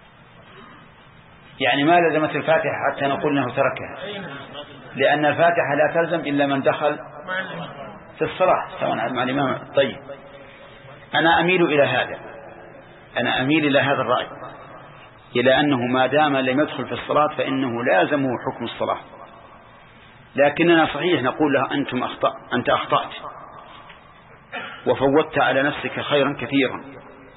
يعني ما لزمت الفاتحة حتى نقول أنه تركها، لأن الفاتحة لا تلزم إلا من دخل في الصلاة سواء مع الإمام. طيب أنا أميل إلى هذا، أنا أميل إلى هذا الرأي، إلى أنه ما دام لم يدخل في الصلاة فإنه لازمه حكم الصلاة. لكننا صحيح نقول له أنتم أخطأ، أنت أخطأت وفوتت على نفسك خيرا كثيرا.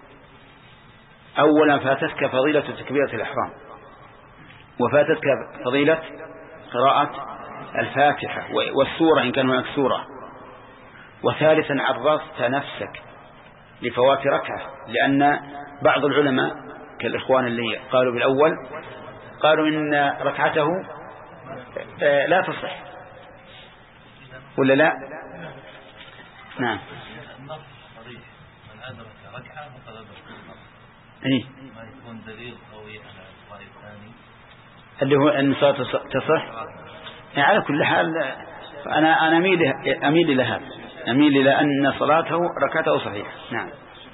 أولا فاتتك فضيلة تكبيرة الإحرام، وفاتتك فضيلة قراءة الفاتحة والسورة إن كان هناك سورة، وثالثا عرضت نفسك لفوات ركعة، لأن بعض العلماء كالإخوان اللي قالوا بالأول قالوا إن ركعته لا تصح ولا لا. نعم. النص صريح، من أدرك ركعة فقد أدرك النص. إيه. ما يكون دليل قوي على الرأي الثاني اللي هو أن الصلاة تصح. يعني على كل حال أنا أنا أميل أميل إلى هذا، أميل إلى أن صلاته ركعته صحيحة. نعم.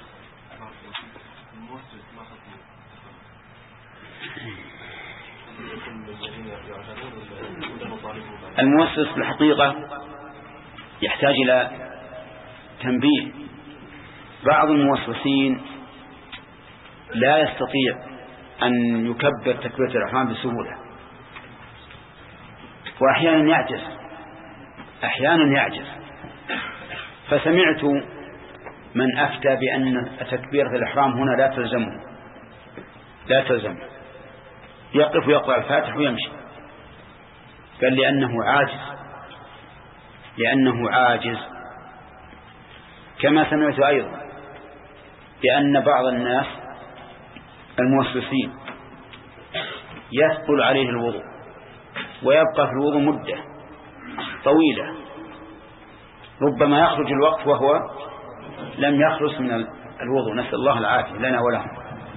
الموسوس في الحقيقة يحتاج إلى تنبيه. بعض الموسوسين لا يستطيع أن يكبر تكبيرة الإحرام بسهولة، وأحيانا يعجز أحيانا يعجز فسمعت من أفتى بأن تكبيرة الإحرام هنا لا تلزمه لا تلزمه يقف ويقرأ الفاتح ويمشي. قال لأنه عاجز لأنه عاجز كما سمعت أيضا بأن بعض الناس الموسوسين يثقل عليه الوضوء ويبقى في الوضوء مدة طويلة، ربما يخرج الوقت وهو لم يخلص من الوضوء، نسأل الله العافية لنا ولهم.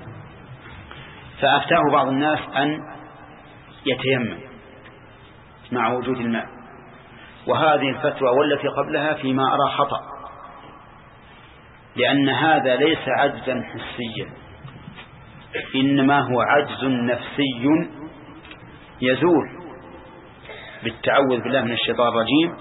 فأفتاه بعض الناس أن يتيمم مع وجود الماء، وهذه الفتوى والتي قبلها فيما أرى خطأ، لأن هذا ليس عجزا حسيا، إنما هو عجز نفسي يزول بالتعوذ بالله من الشيطان الرجيم،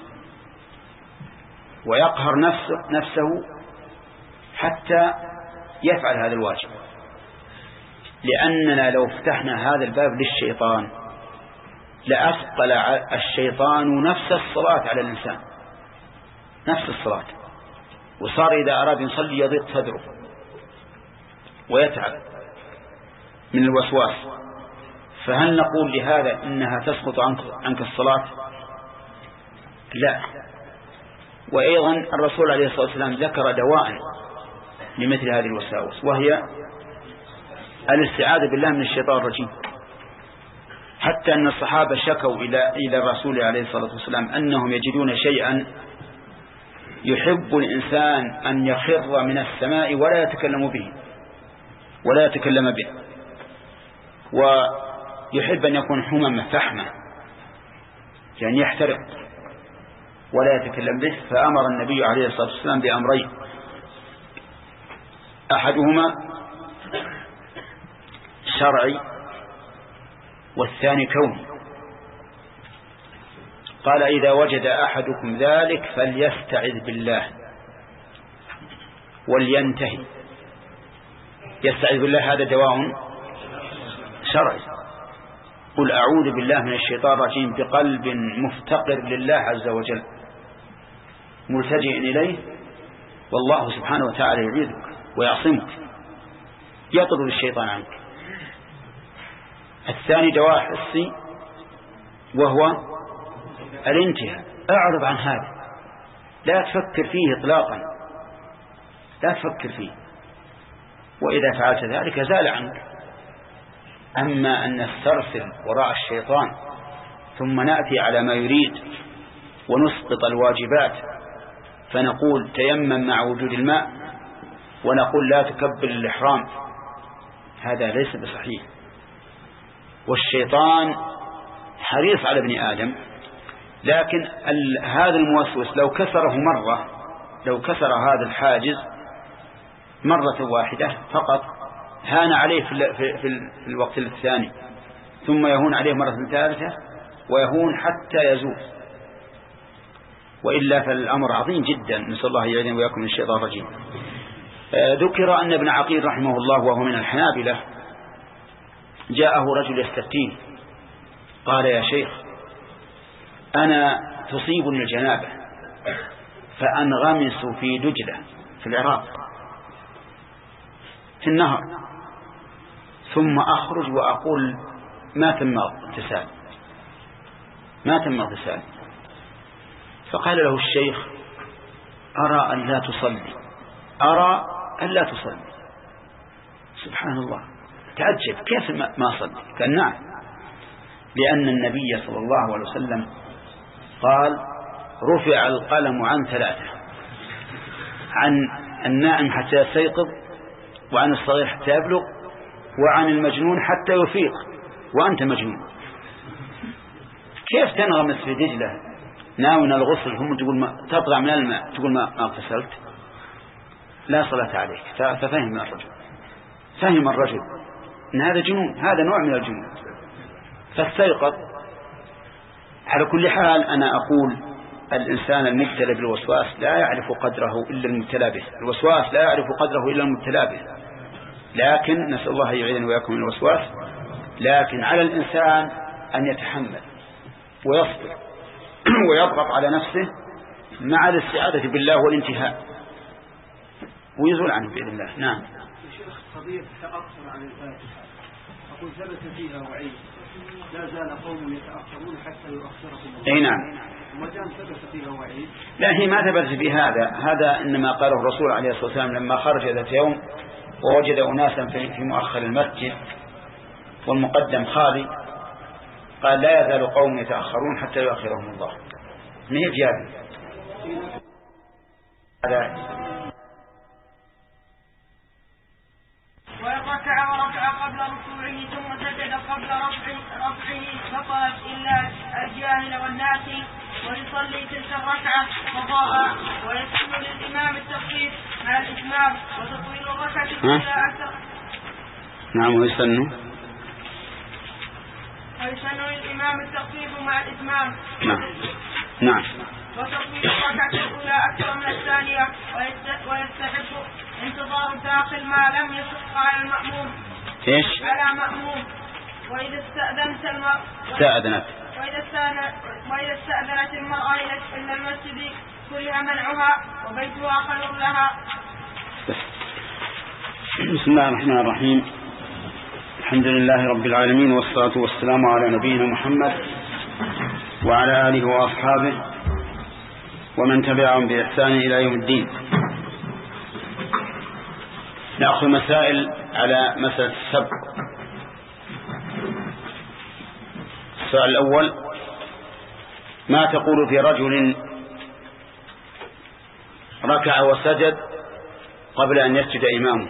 ويقهر نفسه, نفسه حتى يفعل هذا الواجب. لأننا لو فتحنا هذا الباب للشيطان لأثقل الشيطان نفس الصلاة على الإنسان، نفس الصلاة، وصار إذا أراد يصلي يضيق صدره ويتعب من الوسواس. فهل نقول لهذا إنها تسقط عنك, عنك الصلاة؟ لا. وأيضا الرسول عليه الصلاة والسلام ذكر دواء لمثل هذه الوساوس، وهي الاستعاذة بالله من الشيطان الرجيم. حتى أن الصحابة شكوا إلى إلى الرسول عليه الصلاة والسلام أنهم يجدون شيئا يحب الإنسان أن يخر من السماء ولا يتكلم به ولا يتكلم به، ويحب أن يكون حمم فحمة يعني يحترق ولا يتكلم به. فأمر النبي عليه الصلاة والسلام بأمرين، أحدهما شرعي والثاني كوني. قال إذا وجد أحدكم ذلك فليستعذ بالله ولينتهي. يستعذ بالله هذا دواء شرعي. قل أعوذ بالله من الشيطان الرجيم بقلب مفتقر لله عز وجل ملتجئ إليه، والله سبحانه وتعالى يعيذك ويعصمك يطرد الشيطان عنك. الثاني دواء حسي وهو الانتهاء. اعرض عن هذا، لا تفكر فيه اطلاقا، لا تفكر فيه، وإذا فعلت ذلك زال عنك. أما أن نسترسل وراء الشيطان ثم نأتي على ما يريد ونسقط الواجبات فنقول تيمم مع وجود الماء ونقول لا تكبر الإحرام، هذا ليس بصحيح. والشيطان حريص على ابن آدم، لكن هذا الموسوس لو كسره مرة لو كسر هذا الحاجز مرة واحدة فقط هان عليه في, في, في الوقت الثاني، ثم يهون عليه مرة ثالثة ويهون حتى يزول. وإلا فالأمر عظيم جدا، نسأل الله يعيذنا وياكم من الشيطان الرجيم. ذكر أن ابن عقيل رحمه الله وهو من الحنابلة جاءه رجل يستفتيه، قال يا شيخ أنا تصيبني الجنابة فأنغمس في دجلة في العراق في النهر، ثم أخرج وأقول ما تم اغتسال ما تم اغتسال فقال له الشيخ أرى أن لا تصلي أرى أن لا تصلي. سبحان الله، تعجب كيف ما صلي؟ قال نعم، لأن النبي صلى الله عليه وسلم قال رفع القلم عن ثلاثة، عن النائم حتى يستيقظ، وعن الصغير حتى يبلغ، وعن المجنون حتى يفيق وأنت مجنون. كيف تنغمس في دجلة ناوين الغسل ثم تقول ما تطلع من الماء تقول ما ما اغتسلت؟ لا صلاة عليك. ففهم الرجل فهم الرجل ان هذا جنون، هذا نوع من الجنون، فاستيقظ. على كل حال أنا أقول الإنسان المبتلى بالوسواس لا يعرف قدره إلا المبتلى به، الوسواس لا يعرف قدره إلا المبتلى به، لكن نسأل الله يعيذنا وإياكم من الوسواس. لكن على الإنسان أن يتحمل ويصبر ويضغط على نفسه مع الاستعاذة بالله والانتهاء ويزول عنه بإذن الله. نعم. شيخ قضية التأخر عن الفاتحة أقول ثبت فيها وعيد لا زال قوم يتأخرون حتى يؤخركم الله. أي نعم. وما دام ثبت فيها وعيد. لا هي ما ثبت في هذا، هذا إنما قاله الرسول عليه الصلاة والسلام لما خرج ذات يوم ووجد أناسا في مؤخر المسجد والمقدم خالي، قال لا يزال قوم يتأخرون حتى يؤخرهم الله. ما هي جابر هذا. وركع وركع قبل ركوعه ثم سجد قبل رفعه فطلت إلا الجاهل والناسي، ويصلي تلك الركعة قضاء، ويسن للإمام التخفيف مع الإتمام وتطويل الركعة إلى أكثر. نعم. ويسن ويسن للإمام التخفيف مع الإتمام. نعم. نعم. وتطويل الركعة الأولى أكثر من الثانية، ويستحب انتظار الداخل ما لم يشق على المأموم. إيش؟ على مأموم. وإذا استأذنت المرأة استأذنت وإذا استأذنت وإذا استأذنت المرأة إلى المسجد كره منعها وبيتها خير لها. بسم الله الرحمن الرحيم. الحمد لله رب العالمين، والصلاة والسلام على نبينا محمد وعلى آله وأصحابه ومن تبعهم بإحسان إلى يوم الدين. نأخذ مسائل على مسألة السبق. السؤال الأول: ما تقول في رجل ركع وسجد قبل أن يسجد إمامه؟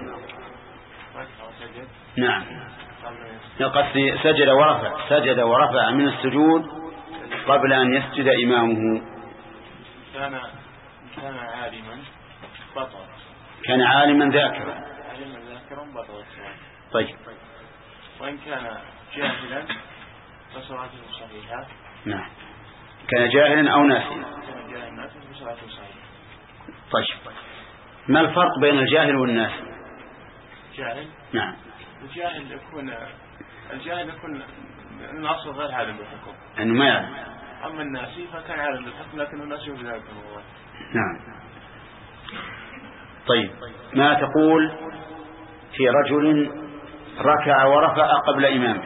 نعم. قصدي سجد ورفع سجد ورفع من السجود قبل أن يسجد إمامه. كان كان عالما بطل. كان عالما ذاكرا. عالما ذاكرا بطل الصلاة. طيب. وإن كان جاهلا فصلاته صحيحة. نعم. كان جاهلا أو ناسيا. كان جاهلا ناسيا فصلاته صحيحة. طيب. ما الفرق بين الجاهل والناس؟ جاهل. نعم. الجاهل يكون الجاهل يكون الأصل غير عالم بالحكم. أنه ما يعلم. أما الناسي فكان عالم بالحكم لكن الناسي بذلك هو. نعم. طيب. ما تقول في رجل ركع ورفع قبل إمامه؟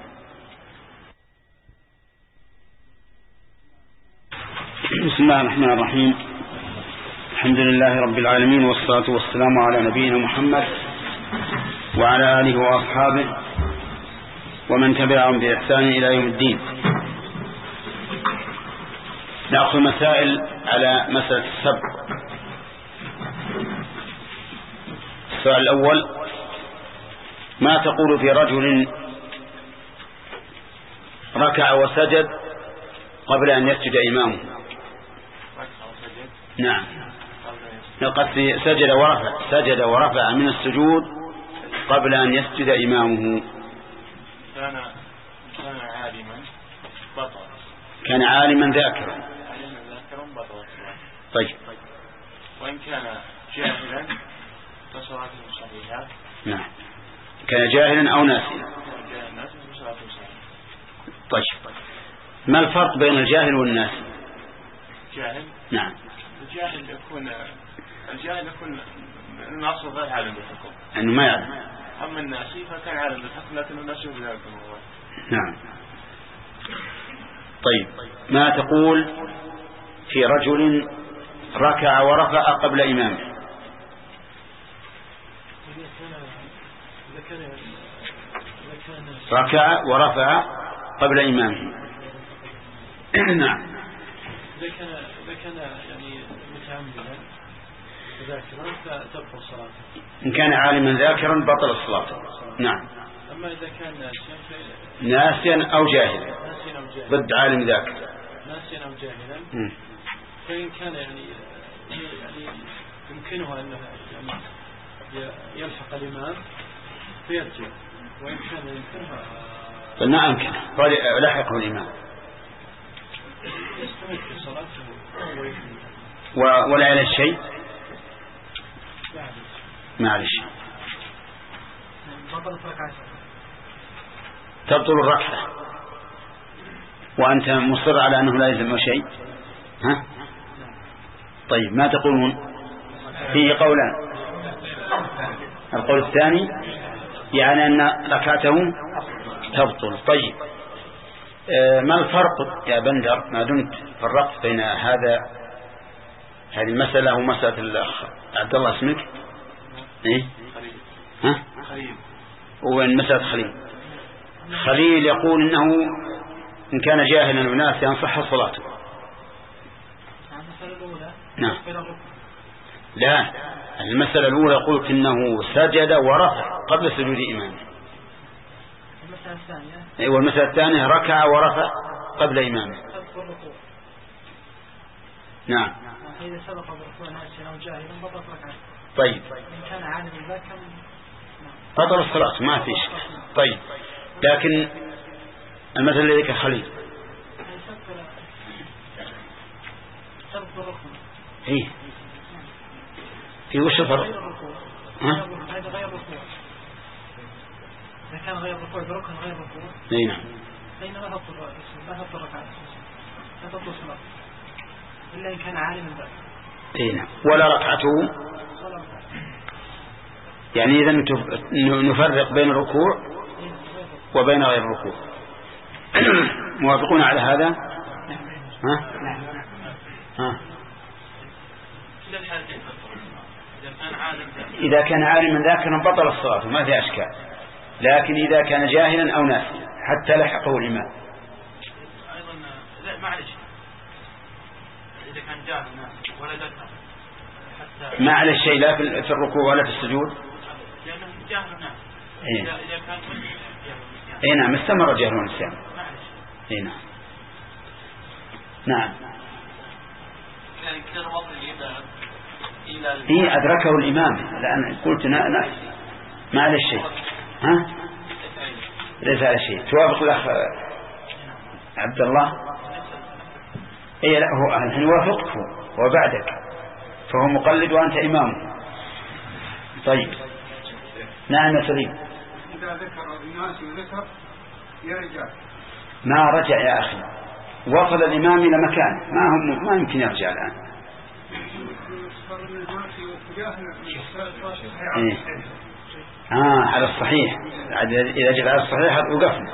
بسم الله الرحمن الرحيم. الحمد لله رب العالمين، والصلاة والسلام على نبينا محمد وعلى آله وأصحابه ومن تبعهم بإحسان إلى يوم الدين. نأخذ مسائل على مسألة السبق. السؤال الأول: ما تقول في رجل ركع وسجد قبل أن يسجد إمامه؟ نعم. قصدي سجد ورفع سجد ورفع من السجود قبل أن يسجد إمامه. كان كان عالما بطل. كان عالما ذاكرا. عالما ذاكرا بطل الصلاة. طيب. وإن كان جاهلا فصلاته صحيحة. نعم. كان جاهلا أو ناسيا. كان جاهلا ناسيا فصلاته صحيحة. طيب. ما الفرق بين الجاهل والناس؟ جاهل. نعم. الجاهل يكون الجاهل يكون الأصل غير عالم بالحكم. أنه ما يعلم. أما الناسي فكان عالم بالحكم لكن الناسي بذلك هو. نعم. طيب. ما تقول في رجل ركع ورفع قبل إمامه؟ ركع ورفع قبل إمامه. نعم. إذا كان إذا كان يعني متعمدا ذاكرا فتبطل صلاته. إن كان عالما ذاكرا بطل الصلاة. نعم. أما إذا كان ناسيا أو جاهلا ضد عالم ذاك ناسيا أو جاهلا فإن كان يعني يعني يمكنه أنه يعني يلحق الإمام فيرجع وإن كان يمكنها فما أمكن لحقه الإمام يستمر في صلاته ولا على الشيء ما على الشيء تبطل الركعة وأنت مصر على أنه لا يلزم شيء ها؟ طيب ما تقولون فيه قولان القول الثاني يعني أن ركعته تبطل. طيب ما الفرق يا بندر ما دمت فرقت بين هذا هذه المسألة ومسألة الأخ عبد الله اسمك إيه ها وين مسألة خليل خليل يقول إنه إن كان جاهلا وناس ينصح صلاته. نعم لا المسألة الأولى قلت إنه سجد ورفع قبل سجود إمامه. المسألة الثانية أيوة المسألة الثانية ركع ورفع قبل إمامه. نعم إذا سبق بركوع ناسيا أو جاهلا بطلت ركعته. طيب إن كان عالما ذاك بطل الصلاة ما فيش. طيب لكن المثل الذي كخليل ايه في وش الفرق ها هذا غير ركوع إذا كان غير ركوع بركن غير ركوع اي نعم فإن لا تبطل لا تبطل ركعة لا تبطل صلاة إلا إن كان عالما ذاك. اي نعم ولا ركعته يعني إذا نفرق بين الركوع وبين غير الركوع. موافقون على هذا ها ها إذا كان عالما ذاكرا بطل الصلاة ما في أشكال لكن إذا كان جاهلا أو ناسيا حتى لحقه الإمام أيضا لا معلش إذا كان جاهل ولا ذكر حتى ما على الشيء لا في الركوع ولا في السجود لأنه جاهل ناس إيه. إذا كان اي نعم استمر جاهل ونسيان اي نعم نعم يعني كده وصل الإمام إلى إيه أدركه الإمام لأن قلت ناس ما على الشيء ها ليس على شيء. توافق الأخ عبد الله إيه لا هو أنت وافقته وبعدك فهو مقلد وأنت إمام. طيب نعم يا سليم إذا ذكر الناس وذكر يرجع ما رجع يا أخي وصل الإمام إلى مكان ما هم ما يمكن يرجع الآن. إيه. آه على الصحيح إذا جاء على الصحيح وقفنا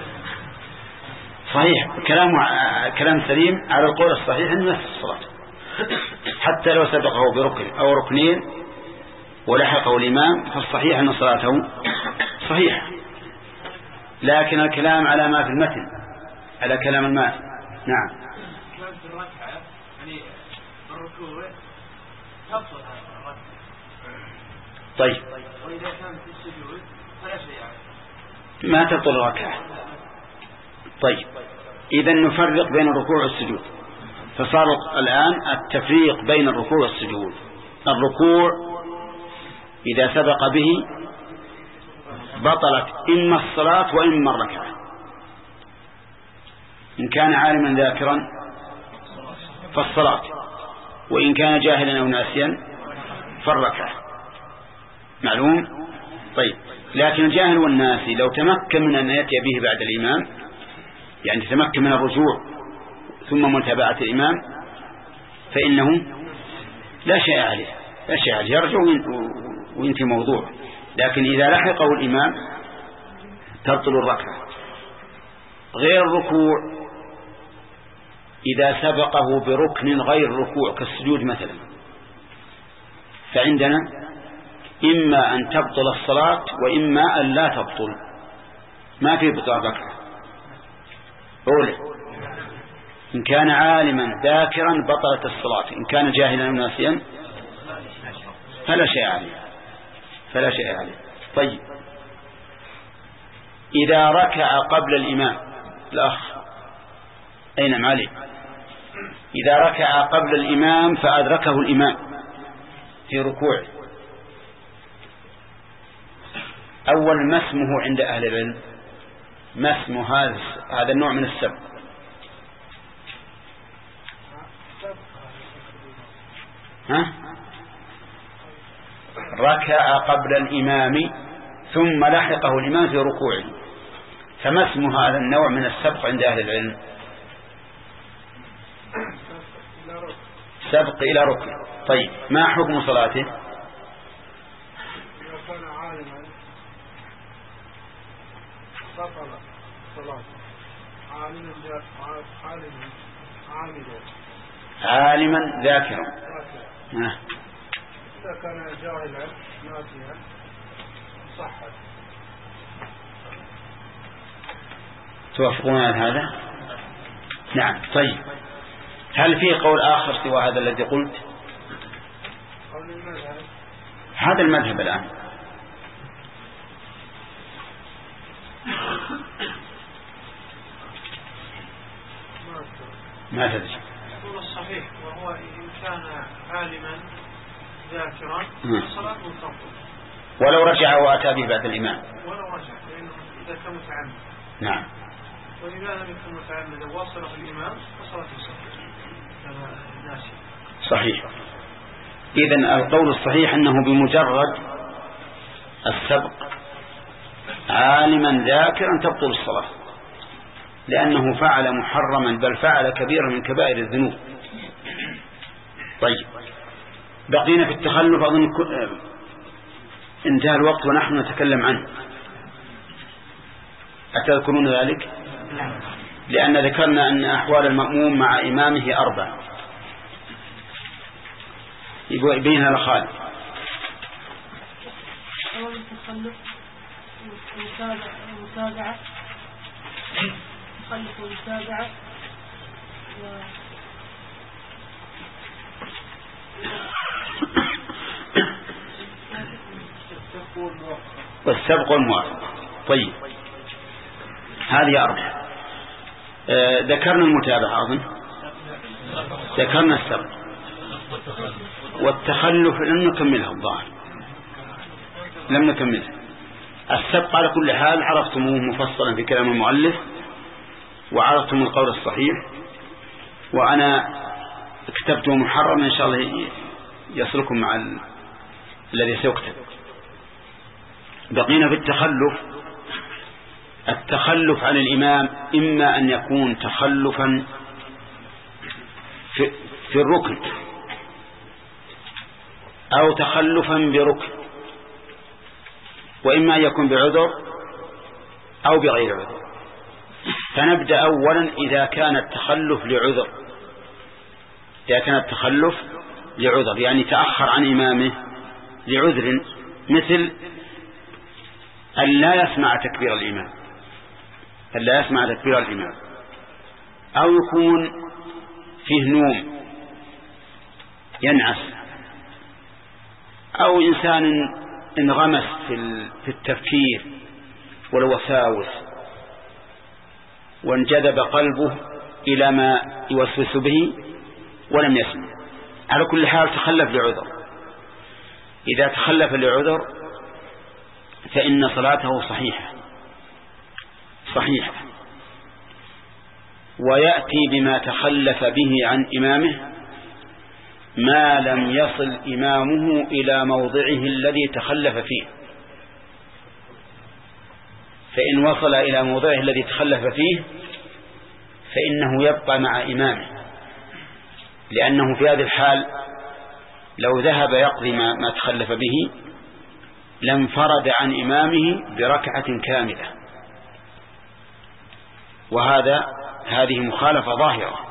صحيح كلام كلام سليم على القول الصحيح أنه نفس الصلاة حتى لو سبقه بركن أو ركنين ولحقه الإمام فالصحيح أن صلاته صحيح لكن الكلام على ما في المتن على كلام الماتن. نعم كلام في الركعة يعني الركوع تبطل الركعة. طيب وإذا كان في السجود فلا شيء يعني ما تبطل الركعة. طيب إذا نفرق بين الركوع والسجود فصار الآن التفريق بين الركوع والسجود. الركوع إذا سبق به بطلت إما الصلاة وإما الركعة إن كان عالما ذاكرا فالصلاة وإن كان جاهلا أو ناسيا فالركعة معلوم. طيب لكن الجاهل والناسي لو تمكن من أن يأتي به بعد الإمام يعني تمكن من الرجوع ثم متابعة الإمام فإنه لا شيء عليه لا شيء عليه يرجع وينتهي موضوع. لكن إذا لحقه الإمام تبطل الركعة. غير الركوع إذا سبقه بركن غير ركوع كالسجود مثلا فعندنا إما أن تبطل الصلاة وإما أن لا تبطل ما في بطل الركعة. أولا إن كان عالما ذاكرا بطلت الصلاة إن كان جاهلا أو ناسيا فلا شيء عليه فلا شيء عليه. طيب إذا ركع قبل الإمام الأخ أين معلي إذا ركع قبل الإمام فأدركه الإمام في ركوعه، أول ما اسمه عند أهل العلم ما اسمه هذا هذا النوع من السبق؟ ها؟ ركع قبل الإمام ثم لحقه الإمام في ركوعه، فما اسم هذا النوع من السبق عند أهل العلم؟ سبق إلى ركن. طيب ما حكم صلاته؟ إذا كان عالما بطل صلاته. عالما عالما عاملا عالما ذاكرا. إذا كان جاهلا ناسيا صحت. توافقون على هذا؟ نعم. طيب هل في قول آخر سوى هذا الذي قلت؟ هذا المذهب الآن. ما تدري. يقول الصحيح وهو إن كان عالما ذاكرا الصلاة مطلقة ولو رجع وأتى به بعد الإمام. ولو رجع لأنه إذا كان متعمد. نعم. وإذا لم يكن متعمدا وصله الإمام فصلاة صحيحة. ناسي. صحيح. إذن القول الصحيح أنه بمجرد السبق عالما ذاكرا تبطل الصلاة، لأنه فعل محرما بل فعل كبيرا من كبائر الذنوب. طيب بقينا في التخلف، أظن انتهى الوقت ونحن نتكلم عنه. أتذكرون ذلك؟ لأن ذكرنا أن أحوال المأموم مع إمامه أربع. يبينها لخالد. أول التخلف والمتابعة التخلف والمتابعة والسبق والموافقة. طيب هذه أربعة. آه ذكرنا المتابعة، أظن ذكرنا السبق والتخلف لم نكملها الظاهر لم نكملها. السبق على كل حال عرفتموه مفصلا في كلام المؤلف وعرفتم القول الصحيح، وأنا كتبته محرم إن شاء الله يصلكم مع ال... الذي سيكتب. بقينا في التخلف. التخلف عن الإمام إما أن يكون تخلفا في, في الركن أو تخلفا بركن، وإما أن يكون بعذر أو بغير عذر. فنبدأ أولا إذا كان التخلف لعذر. إذا كان التخلف لعذر يعني تأخر عن إمامه لعذر، مثل أن لا يسمع تكبير الإمام أن لا يسمع تكبير الإمام أو يكون فيه نوم ينعس، أو إنسان انغمس في التفكير والوساوس وانجذب قلبه إلى ما يوسوس به ولم يسمع. على كل حال تخلف لعذر. إذا تخلف لعذر فإن صلاته صحيحة صحيحة ويأتي بما تخلف به عن إمامه ما لم يصل إمامه إلى موضعه الذي تخلف فيه. فإن وصل إلى موضعه الذي تخلف فيه فإنه يبقى مع إمامه، لأنه في هذه الحال لو ذهب يقضي ما, ما تخلف به لانفرد عن إمامه بركعة كاملة، وهذا هذه مخالفة ظاهرة،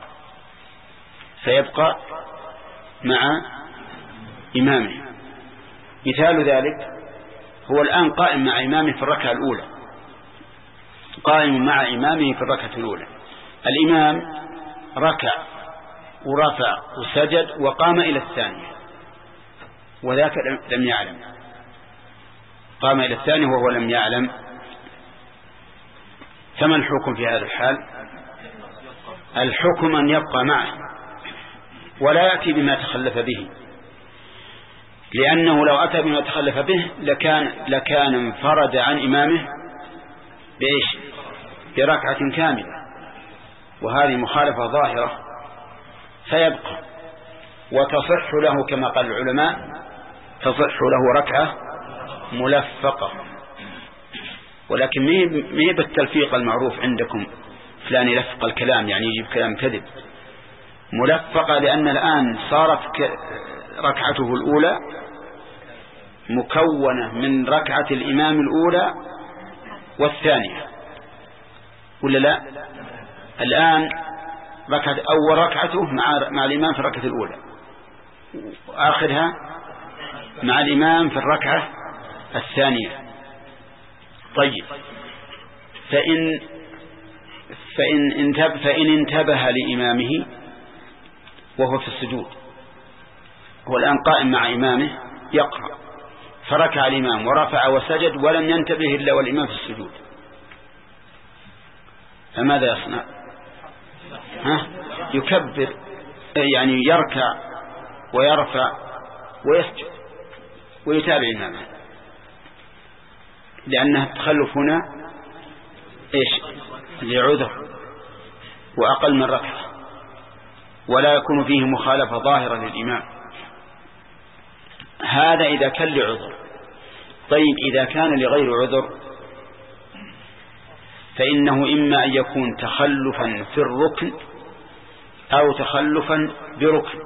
فيبقى مع إمامه. مثال ذلك هو الآن قائم مع إمامه في الركعة الأولى، قائم مع إمامه في الركعة الأولى. الإمام ركع ورفع وسجد وقام إلى الثانية، وذاك لم يعلم، قام إلى الثانية وهو لم يعلم، فما الحكم في هذا الحال؟ الحكم أن يبقى معه ولا يأتي بما تخلف به، لأنه لو أتى بما تخلف به لكان, لكان انفرد عن إمامه بإيش؟ بركعة كاملة، وهذه مخالفة ظاهرة، فيبقى وتصح له كما قال العلماء، تصح له ركعة ملفقة. ولكن مي بالتلفيق المعروف عندكم، فلان يلفق الكلام يعني يجيب كلام كذب، ملفقة لأن الآن صارت ركعته الأولى مكونة من ركعة الإمام الأولى والثانية، ولا لا؟ الآن ركعة أول ركعته مع, مع الإمام في الركعة الأولى، وآخرها مع الإمام في الركعة الثانية. طيب، فإن فإن انتبه, فإن انتبه لإمامه وهو في السجود، هو الآن قائم مع إمامه يقرأ، فركع الإمام ورفع وسجد ولم ينتبه إلا والإمام في السجود، فماذا يصنع؟ ها؟ يكبر، يعني يركع ويرفع ويسجد ويتابع إمامه، لأنه التخلف هنا إيش؟ لعذر وأقل من ركعة، ولا يكون فيه مخالفة ظاهرة للإمام. هذا إذا كان لعذر. طيب، إذا كان لغير عذر فإنه إما أن يكون تخلفا في الركن أو تخلفا بركن،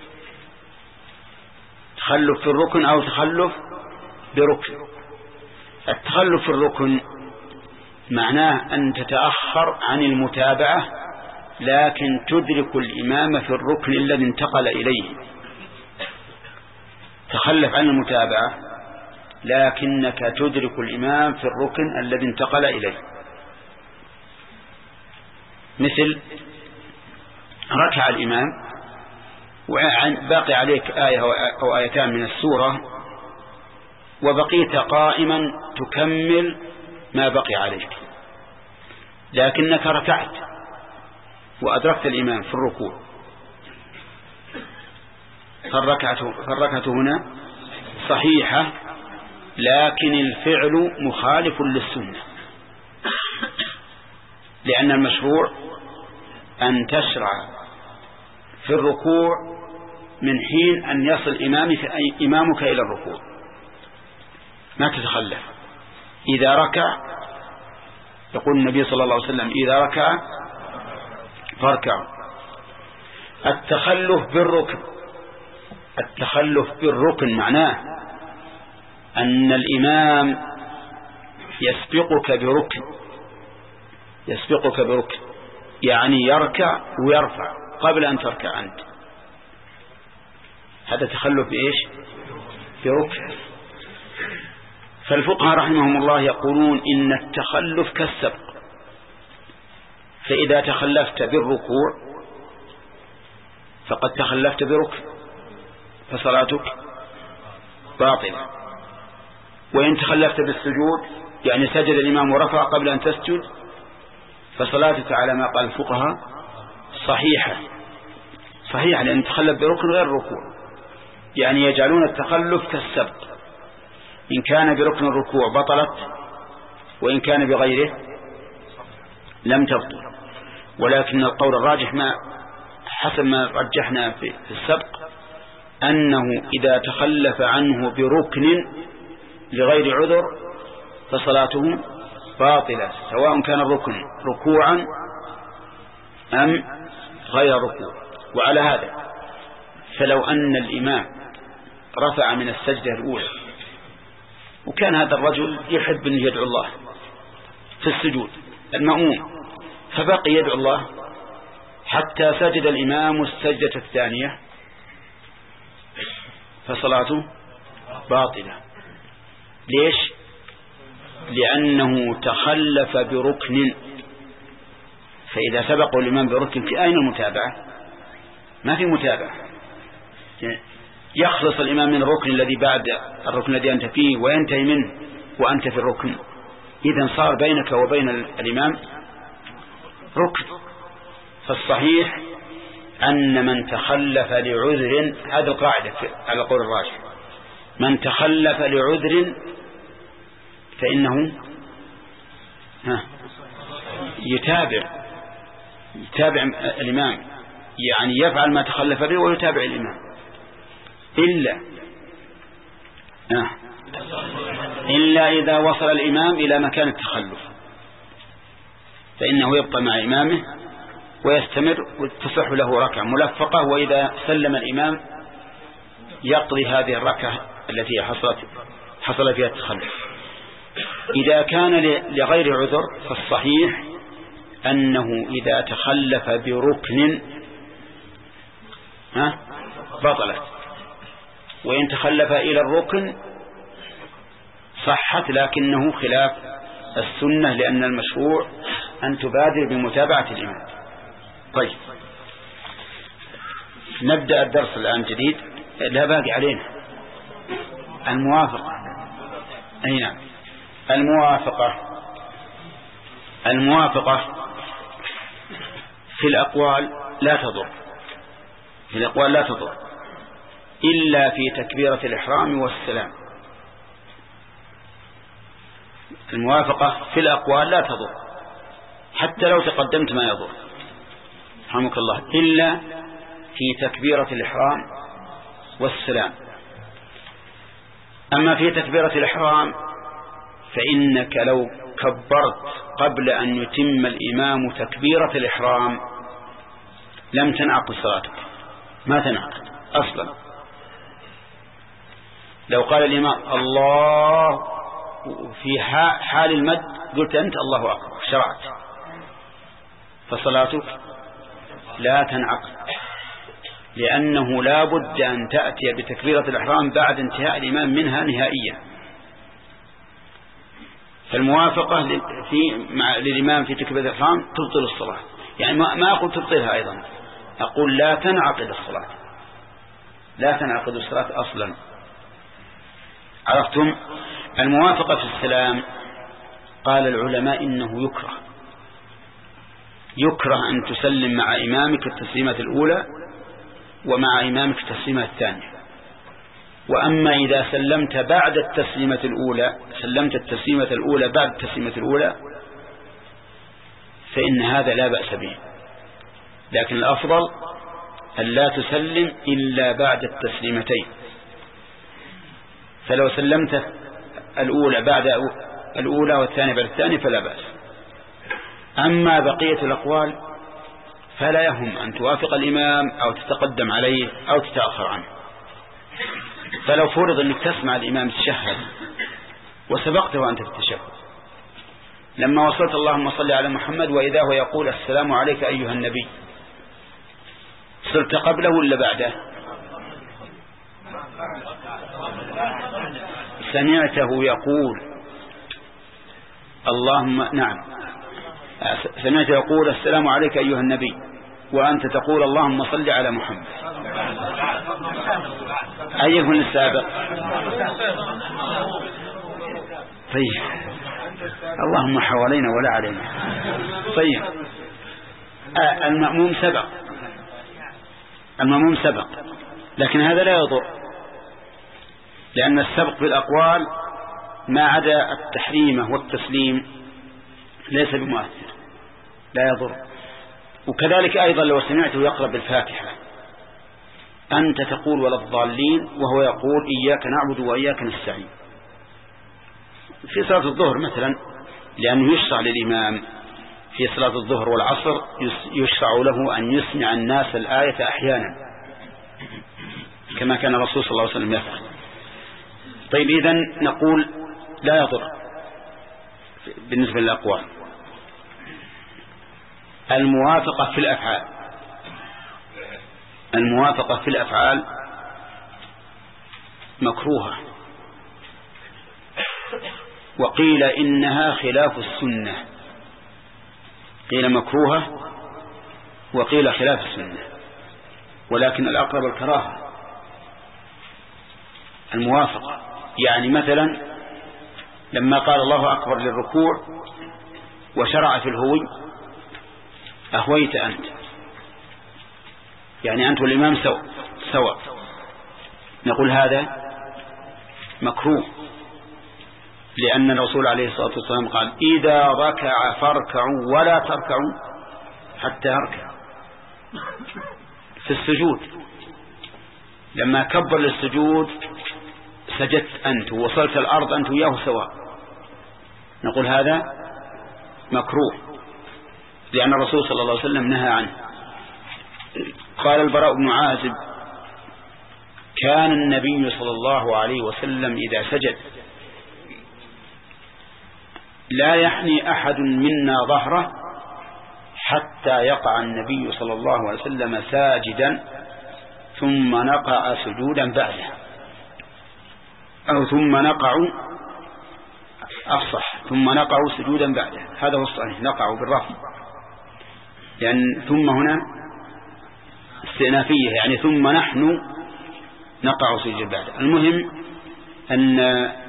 تخلف في الركن أو تخلف بركن. التخلف في الركن معناه أن تتأخر عن المتابعة لكن تدرك الإمام في الركن الذي انتقل إليه، تخلف عن المتابعة لكنك تدرك الإمام في الركن الذي انتقل إليه. مثل ركع الإمام وباقي عليك آية أو آيتان من السورة وبقيت قائما تكمل ما بقي عليك، لكنك ركعت وأدركت الإمام في الركوع، فالركعة, فالركعة هنا صحيحة، لكن الفعل مخالف للسنة، لأن المشروع أن تشرع في الركوع من حين أن يصل إمامك, إمامك إلى الركوع، ما تتخلف. إذا ركع يقول النبي صلى الله عليه وسلم إذا ركع فاركعوا. التخلف بالركن، التخلف بالركن معناه أن الإمام يسبقك بركن، يسبقك بركن يعني يركع ويرفع قبل أن تركع أنت، هذا تخلف بإيش؟ بركن. فالفقهاء رحمهم الله يقولون إن التخلف كالسبق، فإذا تخلفت بالركوع فقد تخلفت بركن فصلاتك باطلة، وإن تخلفت بالسجود يعني سجد الإمام ورفع قبل أن تسجد فصلاتك على ما قال الفقهاء صحيحة، صحيحة لأن تخلف بركن غير الركوع، يعني يجعلون التخلف كالسبق، إن كان بركن الركوع بطلت وإن كان بغيره لم تبطل. ولكن القول الراجح ما حسب ما رجحنا في السبق أنه إذا تخلف عنه بركن لغير عذر فصلاته باطلة، سواء كان الركن ركوعا أم غير ركوع. وعلى هذا فلو أن الإمام رفع من السجدة الأولى وكان هذا الرجل يحب أن يدعو الله في السجود المأموم، فبقي يدعو الله حتى سجد الإمام السجدة الثانية فصلاته باطلة. ليش؟ لأنه تخلف بركن، فإذا سبقوا الإمام بركن في أين المتابعة؟ ما في متابعة، يخلص الإمام من الركن الذي بعد الركن الذي أنت فيه وينتهي منه وأنت في الركن، إذن صار بينك وبين الإمام ركن. فالصحيح أن من تخلف لعذر، هذا القاعدة على قول الراجح، من تخلف لعذر فإنه ها يتابع يتابع الإمام، يعني يفعل ما تخلف به ويتابع الإمام، إلا آه إلا إذا وصل الإمام إلى مكان التخلف فإنه يبقى مع إمامه ويستمر وتصح له ركعة ملفقة، وإذا سلم الإمام يقضي هذه الركعة التي حصلت حصل فيها التخلف. إذا كان لغير عذر فالصحيح أنه إذا تخلف بركن ها بطلت، وإن تخلف إلى الركن صحت، لكنه خلاف السنة، لأن المشروع أن تبادر بمتابعة الإمام. طيب نبدأ الدرس الآن جديد. لا باقي علينا الموافقة. أي نعم الموافقة. الموافقة في الأقوال لا تضر، في الأقوال لا تضر إلا في تكبيرة الإحرام والسلام. الموافقة في الأقوال لا تضر حتى لو تقدمت ما يضر رحمك الله، إلا في تكبيرة الإحرام والسلام. أما في تكبيرة الإحرام فإنك لو كبرت قبل أن يتم الإمام تكبيرة الإحرام لم تنعقد صلاتك، ما تنعقد أصلا. لو قال الإمام الله في حال المد قلت أنت الله أكبر شرعت، فصلاتك لا تنعقد، لأنه لا بد أن تأتي بتكبيرة الإحرام بعد انتهاء الإمام منها نهائيا. فالموافقة في مع للإمام في تكبيرة الإحرام تبطل الصلاة، يعني ما, ما أقول تبطلها أيضا، أقول لا تنعقد الصلاة، لا تنعقد الصلاة أصلا. عرفتم؟ الموافقة في السلام قال العلماء إنه يكره يكره أن تسلم مع إمامك التسليمة الأولى ومع إمامك التسليمة الثانية. وأما إذا سلمت بعد التسليمة الأولى سلمت التسليمة الأولى بعد التسليمة الأولى فإن هذا لا بأس به، لكن الأفضل أن لا تسلم إلا بعد التسليمتين. فلو سلمت الأولى بعد الأولى والثانية بعد الثانية فلا بأس. أما بقية الأقوال فلا يهم أن توافق الإمام أو تتقدم عليه أو تتأخر عنه. فلو فرض أنك تسمع الإمام تشهد وسبقته أنت في التشهد، لما وصلت اللهم صل على محمد وإذا هو يقول السلام عليك أيها النبي، صرت قبله ولا بعده؟ سمعته يقول اللهم نعم سمعته يقول السلام عليك أيها النبي وأنت تقول اللهم صل على محمد، أيهن السابق؟ طيب اللهم حوالينا ولا علينا. طيب آه المأموم سبق المأموم سبق لكن هذا لا يضر، لأن السبق بالأقوال ما عدا التحريمة والتسليم ليس بمؤثر لا يضر. وكذلك أيضا لو سمعته يقرأ بالفاتحة أنت تقول ولا الضالين وهو يقول إياك نعبد وإياك نستعين في صلاة الظهر مثلا، لأنه يشرع للإمام في صلاة الظهر والعصر يشرع له أن يسمع الناس الآية أحيانا كما كان الرسول صلى الله عليه وسلم يفعل. طيب إذن نقول لا يضر بالنسبة للأقوال. الموافقة في الأفعال الموافقة في الأفعال مكروهة، وقيل إنها خلاف السنة، قيل مكروهة وقيل خلاف السنة، ولكن الأقرب الكراهة الموافقة. يعني مثلا لما قال الله أكبر للركوع وشرع في الهوي أهويت أنت، يعني أنت والإمام سوا سوا، نقول هذا مكروه، لأن الرسول عليه الصلاة والسلام قال إذا ركع فاركعوا ولا تركعوا حتى يركع. في السجود لما كبر للسجود سجدت أنت ووصلت الأرض أنت وياه سواء، نقول هذا مكروه، لأن الرسول صلى الله عليه وسلم نهى عنه. قال البراء بن عازب كان النبي صلى الله عليه وسلم إذا سجد لا يحني أحد منا ظهره حتى يقع النبي صلى الله عليه وسلم ساجدا ثم نقع سجودا بعده، أو ثم نقع أفصح ثم نقع سجودا بعده، هذا هو الصحيح، نقع بالرفع، لأن ثم هنا استئنافية، يعني ثم نحن نقع سجودا بعده. المهم أن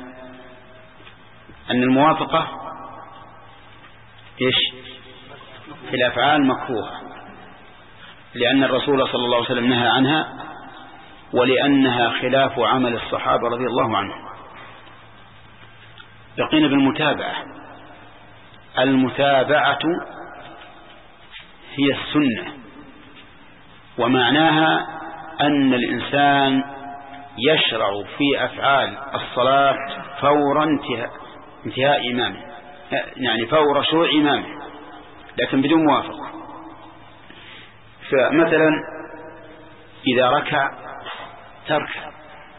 أن الموافقة إيش في الأفعال مكروه، لأن الرسول صلى الله عليه وسلم نهى عنها، ولأنها خلاف عمل الصحابة رضي الله عنهم. بقينا بالمتابعة. المتابعة هي السنة، ومعناها أن الإنسان يشرع في أفعال الصلاة فور انتهاء, انتهاء إمامه، يعني فور شروع إمامه، لكن بدون موافقة. فمثلا إذا ركع تركع،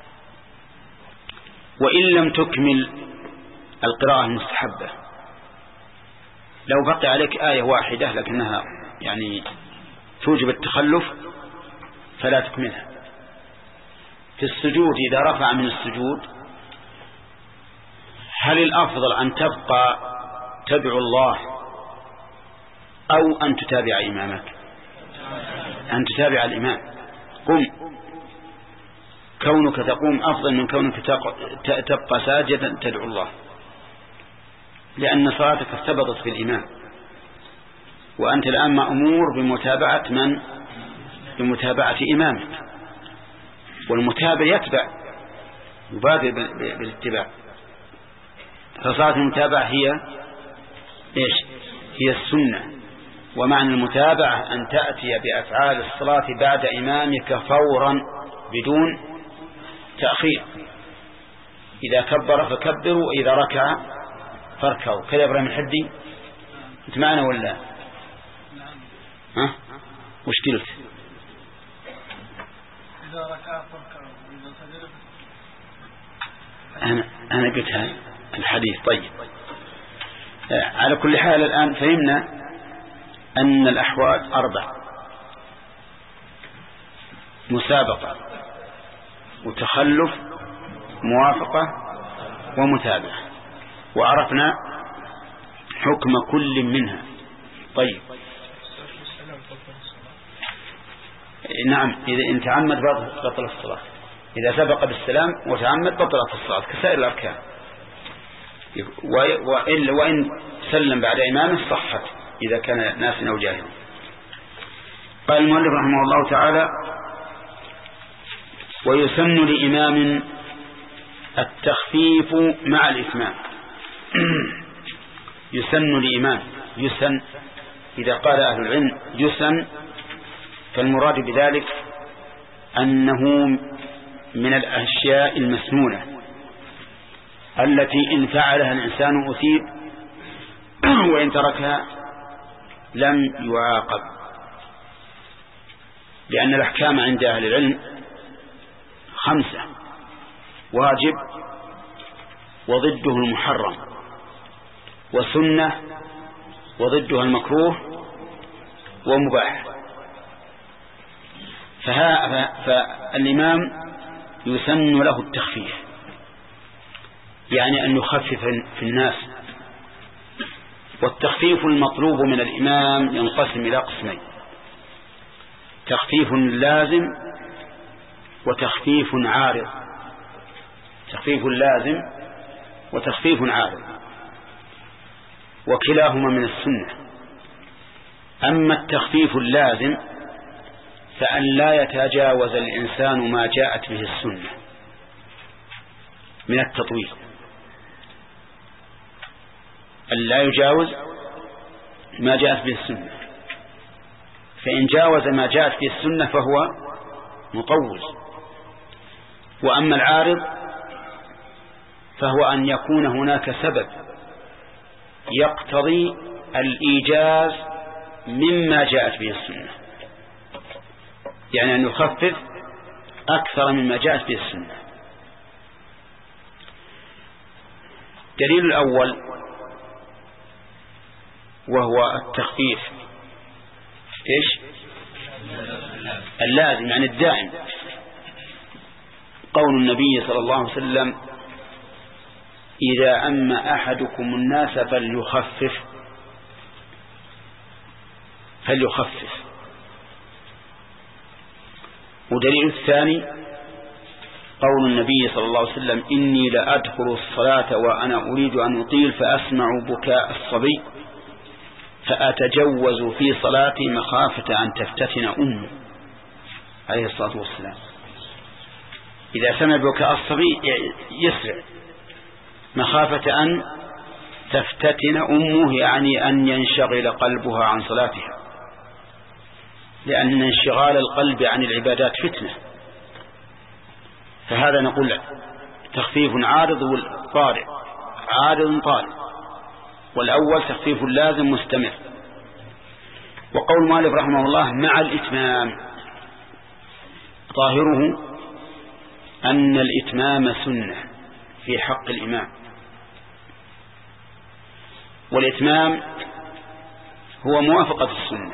وإن لم تكمل القراءة المستحبة، لو بقي عليك آية واحدة لكنها يعني توجب التخلف فلا تكملها. في السجود إذا رفع من السجود هل الأفضل أن تبقى تدعو الله أو أن تتابع إمامك؟ أن تتابع الإمام. قم، كونك تقوم أفضل من كونك تبقى ساجدا تدعو الله، لأن صلاتك ارتبطت بالإمام، وأنت الآن مأمور بمتابعة من؟ بمتابعة إمامك، والمتابع يتبع يبادر بالاتباع. فصلاة المتابعة هي إيش؟ هي السنة. ومعنى المتابعة أن تأتي بأفعال الصلاة بعد إمامك فورا بدون تأخير، إذا كبر فكبروا وإذا ركع فاركعوا. كذا إبراهيم الحدي أنت معنا ولا ها؟ وش قلت؟ إذا ركع فاركعوا وإذا سجد. أنا أنا قلت هذا الحديث. طيب، على كل حال الآن فهمنا أن الأحوال أربع: مسابقة، وتخلف، موافقة، ومتابعة، وعرفنا حكم كل منها. طيب، نعم، إذا إن تعمد بطل الصلاة، إذا سبق بالسلام وتعمد بطلت الصلاة كسائر الأركان، وإن, وإن سلم بعد إمامه صحت إذا كان ناسا أو جاهلا. قال المؤلف رحمه الله تعالى: ويسن لإمام التخفيف مع الإتمام. يسن لإمام، يسن إذا قال أهل العلم يسن فالمراد بذلك أنه من الأشياء المسنونة التي إن فعلها الإنسان أثيب وإن تركها لم يعاقب، لأن الأحكام عند أهل العلم خمسة: واجب، وضده المحرم، وسنة، وضدها المكروه، ومباح. فالإمام يسن له التخفيف، يعني أن يخفف في الناس. والتخفيف المطلوب من الإمام ينقسم إلى قسمين: تخفيف لازم وتخفيف عارض. تخفيف لازم وتخفيف عارض، وكلاهما من السنة. أما التخفيف اللازم فأن لا يتجاوز الإنسان ما جاءت به السنة من التطويل، أن لا يجاوز ما جاءت به السنة، فإن جاوز ما جاءت به السنة فهو مطول. وأما العارض فهو أن يكون هناك سبب يقتضي الإيجاز مما جاءت به السنة، يعني أن يخفف أكثر مما جاءت به السنة. دليل الأول وهو التخفيف إيش؟ اللازم يعني الدائم، قول النبي صلى الله عليه وسلم: إذا أما أحدكم الناس فليخفف فليخفف. ودليل الثاني قول النبي صلى الله عليه وسلم: إني لأدخل الصلاة وأنا أريد أن أطيل فأسمع بكاء الصبي فأتجوز في صلاتي مخافة أن تفتتن أمه عليه الصلاة والسلام. إذا سمع بكاء الصبي يسرع مخافة أن تفتتن أمه، يعني أن ينشغل قلبها عن صلاتها، لأن انشغال القلب عن العبادات فتنة. فهذا نقول تخفيف عارض والطارئ، عارض طارئ، والأول تخفيف لازم مستمر. وقول مالك رحمه الله: مع الإتمام، ظاهره أن الإتمام سنة في حق الإمام، والإتمام هو موافقة السنة،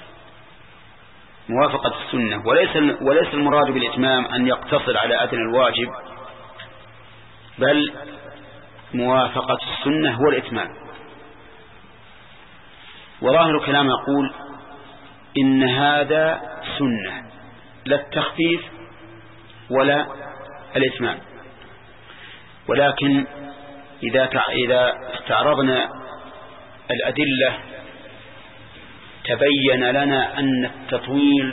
موافقة السنة، وليس وليس المراد بالإتمام أن يقتصر على أدنى الواجب، بل موافقة السنة هو الإتمام. وظاهر كلام يقول إن هذا سنة، لا التخفيف ولا الإتمام. ولكن إذا إذا استعرضنا الأدلة تبين لنا أن التطويل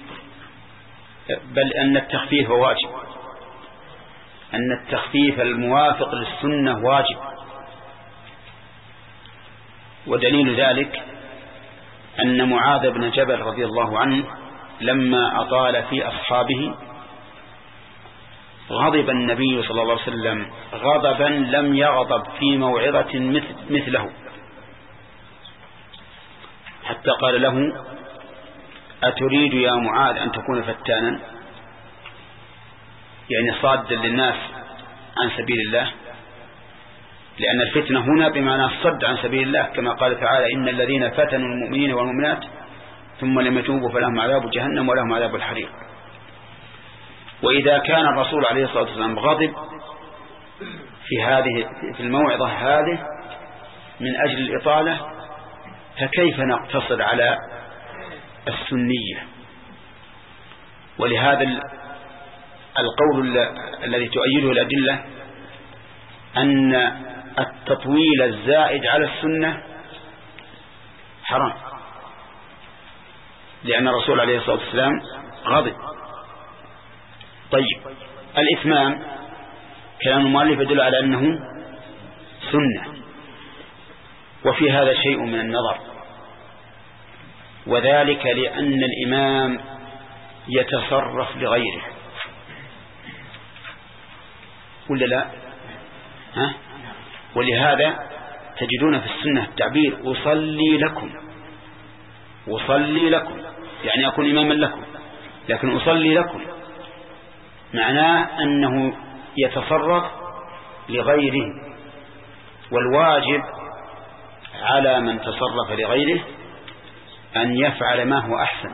بل أن التخفيف واجب، أن التخفيف الموافق للسنة واجب. ودليل ذلك أن معاذ بن جبل رضي الله عنه لما أطال في أصحابه غضب النبي صلى الله عليه وسلم غضبا لم يغضب في موعظة مثله، حتى قال له: أتريد يا معاذ أن تكون فتانا، يعني صادا للناس عن سبيل الله، لأن الفتنة هنا بمعنى الصد عن سبيل الله، كما قال تعالى: إن الذين فتنوا المؤمنين والمؤمنات ثم لم يتوبوا فلهم عذاب جهنم ولهم عذاب الحريق. وإذا كان الرسول عليه الصلاة والسلام غضب في هذه في الموعظة هذه من أجل الإطالة، فكيف نقتصر على السنية؟ ولهذا القول الذي تؤيده الأدلة أن التطويل الزائد على السنة حرام، لأن الرسول عليه الصلاة والسلام غضب. طيب، الإتمام كلام المؤلف يدل على أنه سنة، وفي هذا شيء من النظر، وذلك لأن الإمام يتصرف لغيره، ولا لا؟ ها؟ ولهذا تجدون في السنة التعبير: أصلي لكم، أصلي لكم، يعني أكون إماما لكم، لكن أصلي لكم معناه أنه يتصرف لغيره، والواجب على من تصرف لغيره أن يفعل ما هو أحسن.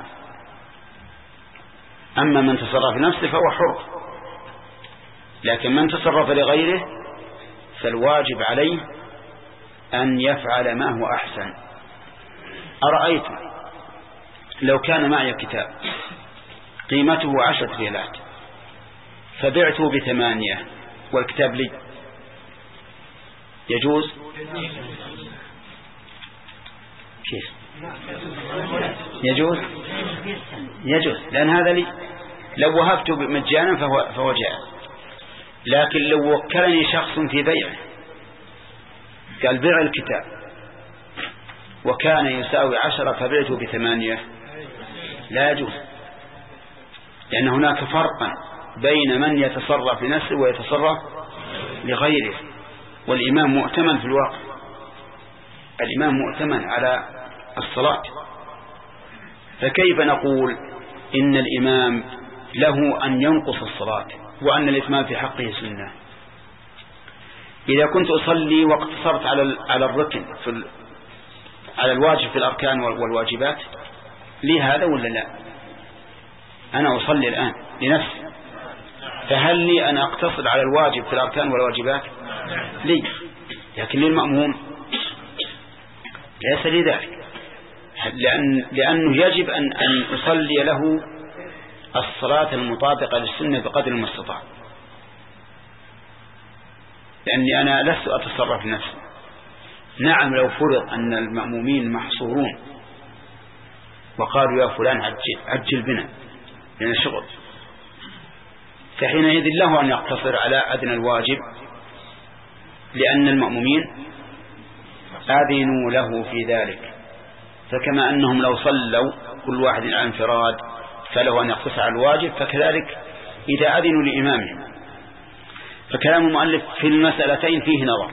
أما من تصرف لنفسه فهو حر، لكن من تصرف لغيره فالواجب عليه أن يفعل ما هو أحسن. أرأيت لو كان معي كتاب قيمته عشرة ريالات فبعته بثمانية والكتاب لي، يجوز؟ كيف؟ يجوز يجوز لأن هذا لي لو وهبت مجانا فهو, فهو جائز. لكن لو وكلني شخص في بيعه قال بيع الكتاب وكان يساوي عشرة فبعته بثمانية لا يجوز، لأن هناك فرقا بين من يتصرف لنفسه ويتصرف لغيره، والإمام مؤتمن في الواقع، الإمام مؤتمن على الصلاة، فكيف نقول إن الإمام له أن ينقص الصلاة وأن الإتمام في حقه سنة؟ إذا كنت أصلي واقتصرت على على الركن في على الواجب في الأركان والواجبات لي هذا ولا لا؟ أنا أصلي الآن لنفسي، فهل لي أن أقتصر على الواجب في الأركان والواجبات؟ لي، لكن للمأموم ليس لي ذلك، لأن لأنه يجب أن أن أصلي له الصلاة المطابقة للسنة بقدر المستطاع، لأني أنا لست أتصرف لنفسي. نعم لو فرض أن المأمومين محصورون وقالوا يا فلان عجل, عجل بنا لنا شغل، فحينئذ له أن يقتصر على أدنى الواجب، لأن المأمومين آذنوا له في ذلك. فكما أنهم لو صلوا كل واحد على انفراد فله أن يقتصر على الواجب، فكذلك إذا أذنوا لإمامهم. فكلام المؤلف في المسألتين فيه نظر.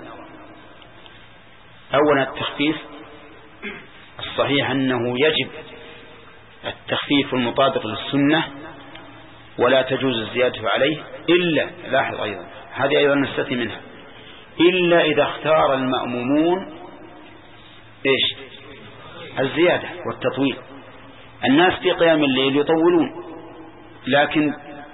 أولا التخفيف الصحيح أنه يجب التخفيف المطابق للسنة ولا تجوز الزيادة عليه، إلا لاحظ أيضا هذه أيضا نستثني منها، إلا إذا اختار المأمومون إيش الزيادة والتطويل. الناس في قيام الليل يطولون، لكن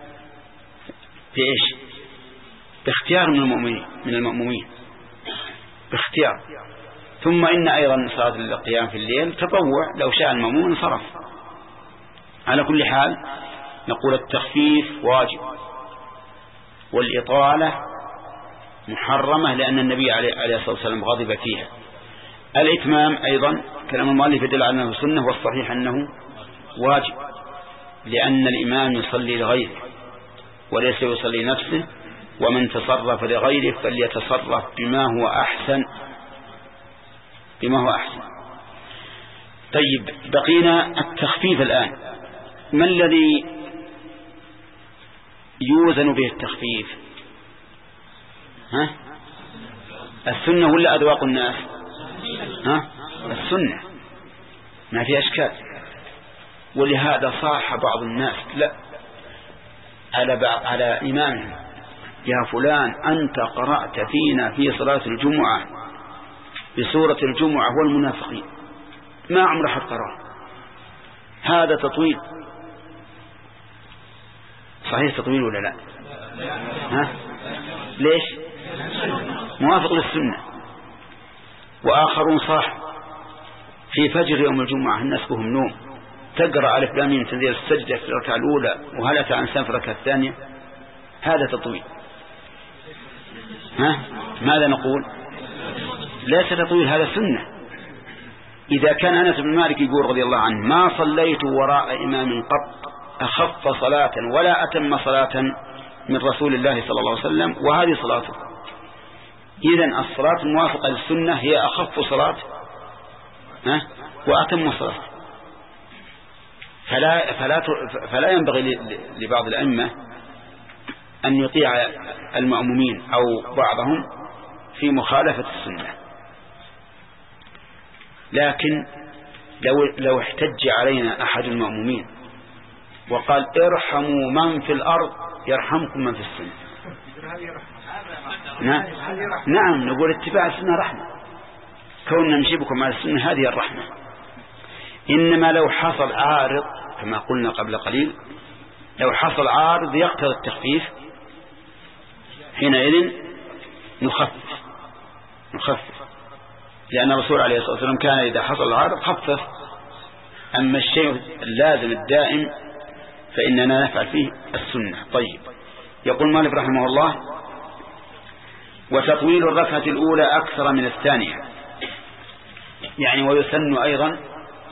بإيش باختيار من المؤمنين من المأمومين باختيار. ثم إن أيضا صلاة القيام في الليل تطوع، لو شاء المأموم انصرف. على كل حال نقول التخفيف واجب والإطالة محرمة، لأن النبي عليه الصلاة والسلام غضب فيها. الإتمام أيضا كلام المؤلف يدل على أنه سنة، والصحيح أنه واجب، لأن الإمام يصلي لغيره وليس يصلي نفسه، ومن تصرف لغيره فليتصرف بما هو أحسن بما هو أحسن. طيب بقينا التخفيف الآن. ما الذي يوزن به التخفيف؟ ها؟ السنة ولا أذواق الناس؟ ها؟ السنة، ما في أشكال. ولهذا صاح بعض الناس لا على بعض على إمامهم: يا فلان أنت قرأت فينا في صلاة الجمعة بسورة الجمعة والمنافقين، ما عمر حد قرأ، هذا تطويل. صحيح تطويل ولا لا؟ ها؟ ليش؟ موافق للسنة. وآخرون صاح في فجر يوم الجمعة الناس بهم نوم، تقرأ ألف لام ميم تنزيل السجدة في الركعة الأولى وهل أتى إنسان في الركعة الثانية، هذا تطويل. ها؟ ماذا نقول؟ ليس تطويل، هذا سنة. إذا كان أنس بن مالك يقول رضي الله عنه: ما صليت وراء إمام قط أخف صلاة ولا أتم صلاة من رسول الله صلى الله عليه وسلم، وهذه صلاته. إذن الصلاة الموافقة للسنة هي أخف صلاة ها؟ وأتم صلاة. فلا, فلا, فلا ينبغي لبعض الأئمة أن يطيع المأمومين أو بعضهم في مخالفة السنة. لكن لو, لو احتج علينا أحد المأمومين وقال: ارحموا من في الأرض يرحمكم من في السنة، نعم, نعم نقول اتباع السنة رحمة، كوننا نجيبكم على السنة هذه الرحمة. إنما لو حصل عارض كما قلنا قبل قليل، لو حصل عارض يقتضي التخفيف، حينئذ نخفف نخفف لأن الرسول عليه الصلاة والسلام كان إذا حصل العارض خفف. أما الشيء اللازم الدائم فإننا نفعل فيه السنة. طيب، يقول مالك رحمه الله: وتطويل الركعة الأولى أكثر من الثانية، يعني ويسن أيضا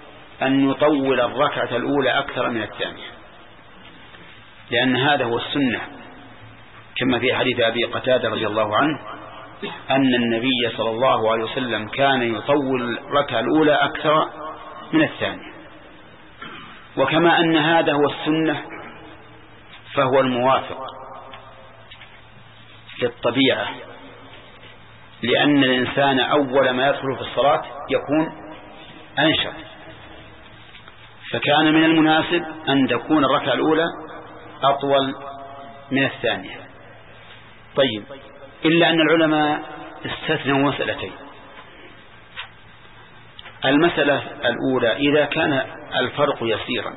أن يطول الركعة الأولى أكثر من الثانية، لأن هذا هو السنة، كما في حديث أبي قتادة رضي الله عنه أن النبي صلى الله عليه وسلم كان يطول الركعة الأولى أكثر من الثانية. وكما أن هذا هو السنة فهو الموافق للطبيعة، لأن الإنسان أول ما يدخل في الصلاة يكون أنشط، فكان من المناسب أن تكون الركعة الأولى أطول من الثانية. طيب، إلا أن العلماء استثنوا مسألتين. المسألة الأولى إذا كان الفرق يسيرا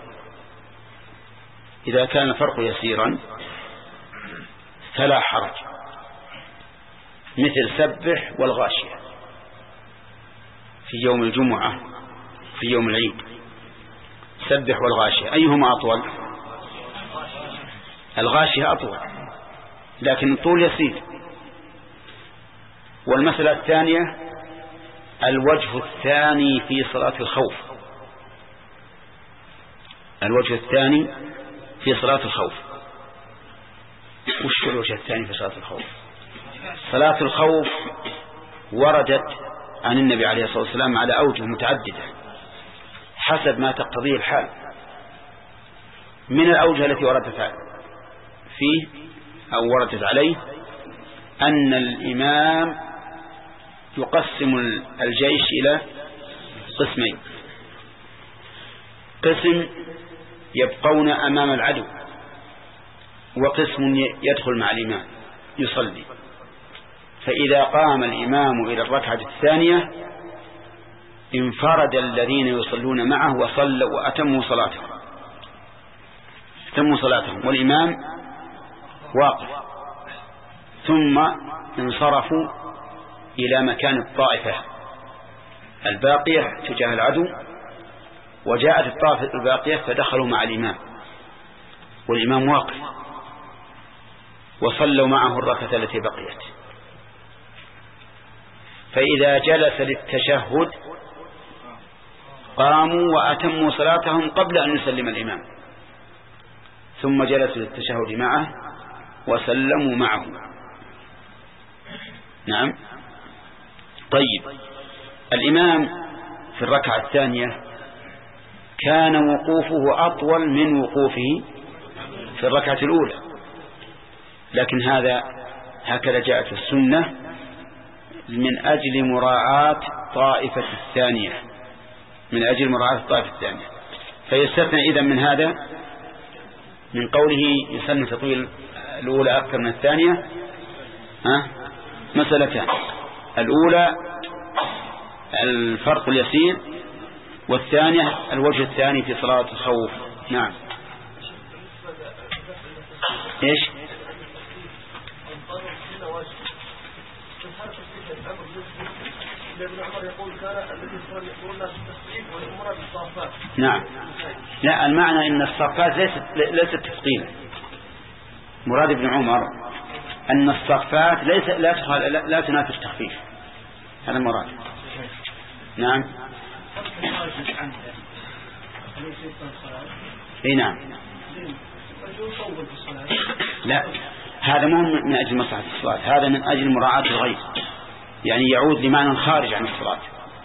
إذا كان الفرق يسيرا فلا حرج، مثل سبح والغاشية في يوم الجمعة في يوم العيد. سبح والغاشية أيهما أطول؟ الغاشية أطول، لكن الطول يسير. والمسألة الثانية الوجه الثاني في صلاة الخوف الوجه الثاني في صلاة الخوف وش الوجه الثاني في صلاة الخوف؟ صلاة الخوف وردت عن النبي عليه الصلاة والسلام على أوجه متعددة حسب ما تقتضيه الحال. من الأوجه التي وردت فيه أو وردت عليه أن الإمام يقسم الجيش إلى قسمين: قسم يبقون أمام العدو، وقسم يدخل مع الإمام يصلي. فإذا قام الإمام إلى الركعة الثانية انفرد الذين يصلون معه وصلوا وأتموا صلاتهم أتموا صلاتهم والإمام واقف، ثم انصرفوا إلى مكان الطائفة الباقية تجاه العدو، وجاءت الطائفة الباقية فدخلوا مع الإمام والإمام واقف، وصلوا معه الركعة التي بقيت. فإذا جلس للتشهد قاموا وأتموا صلاتهم قبل أن يسلم الإمام، ثم جلسوا للتشهد معه وسلموا معه. نعم. طيب، الإمام في الركعة الثانية كان وقوفه أطول من وقوفه في الركعة الأولى، لكن هذا هكذا جاءت السنة من أجل مراعاة طائفة الثانية من أجل مراعاة الطائفة الثانية فيستثنى إذن من هذا من قوله يسن تطويل الأولى أكثر من الثانية ها مسألتان: الأولى الفرق اليسير، والثانية الوجه الثاني في صلاة الخوف. نعم. إيش؟ نعم. لا، المعنى إن الصفات ليست ليست تثقيلا. مراد ابن عمر أن الصفات ليس لا لا, لا تنافي التخفيف، هذا المراد. نعم. اي نعم. لا، هذا مو من أجل مصلحة الصلاة، هذا من أجل مراعاة الغير، يعني يعود لمعنى خارج عن الصلاة.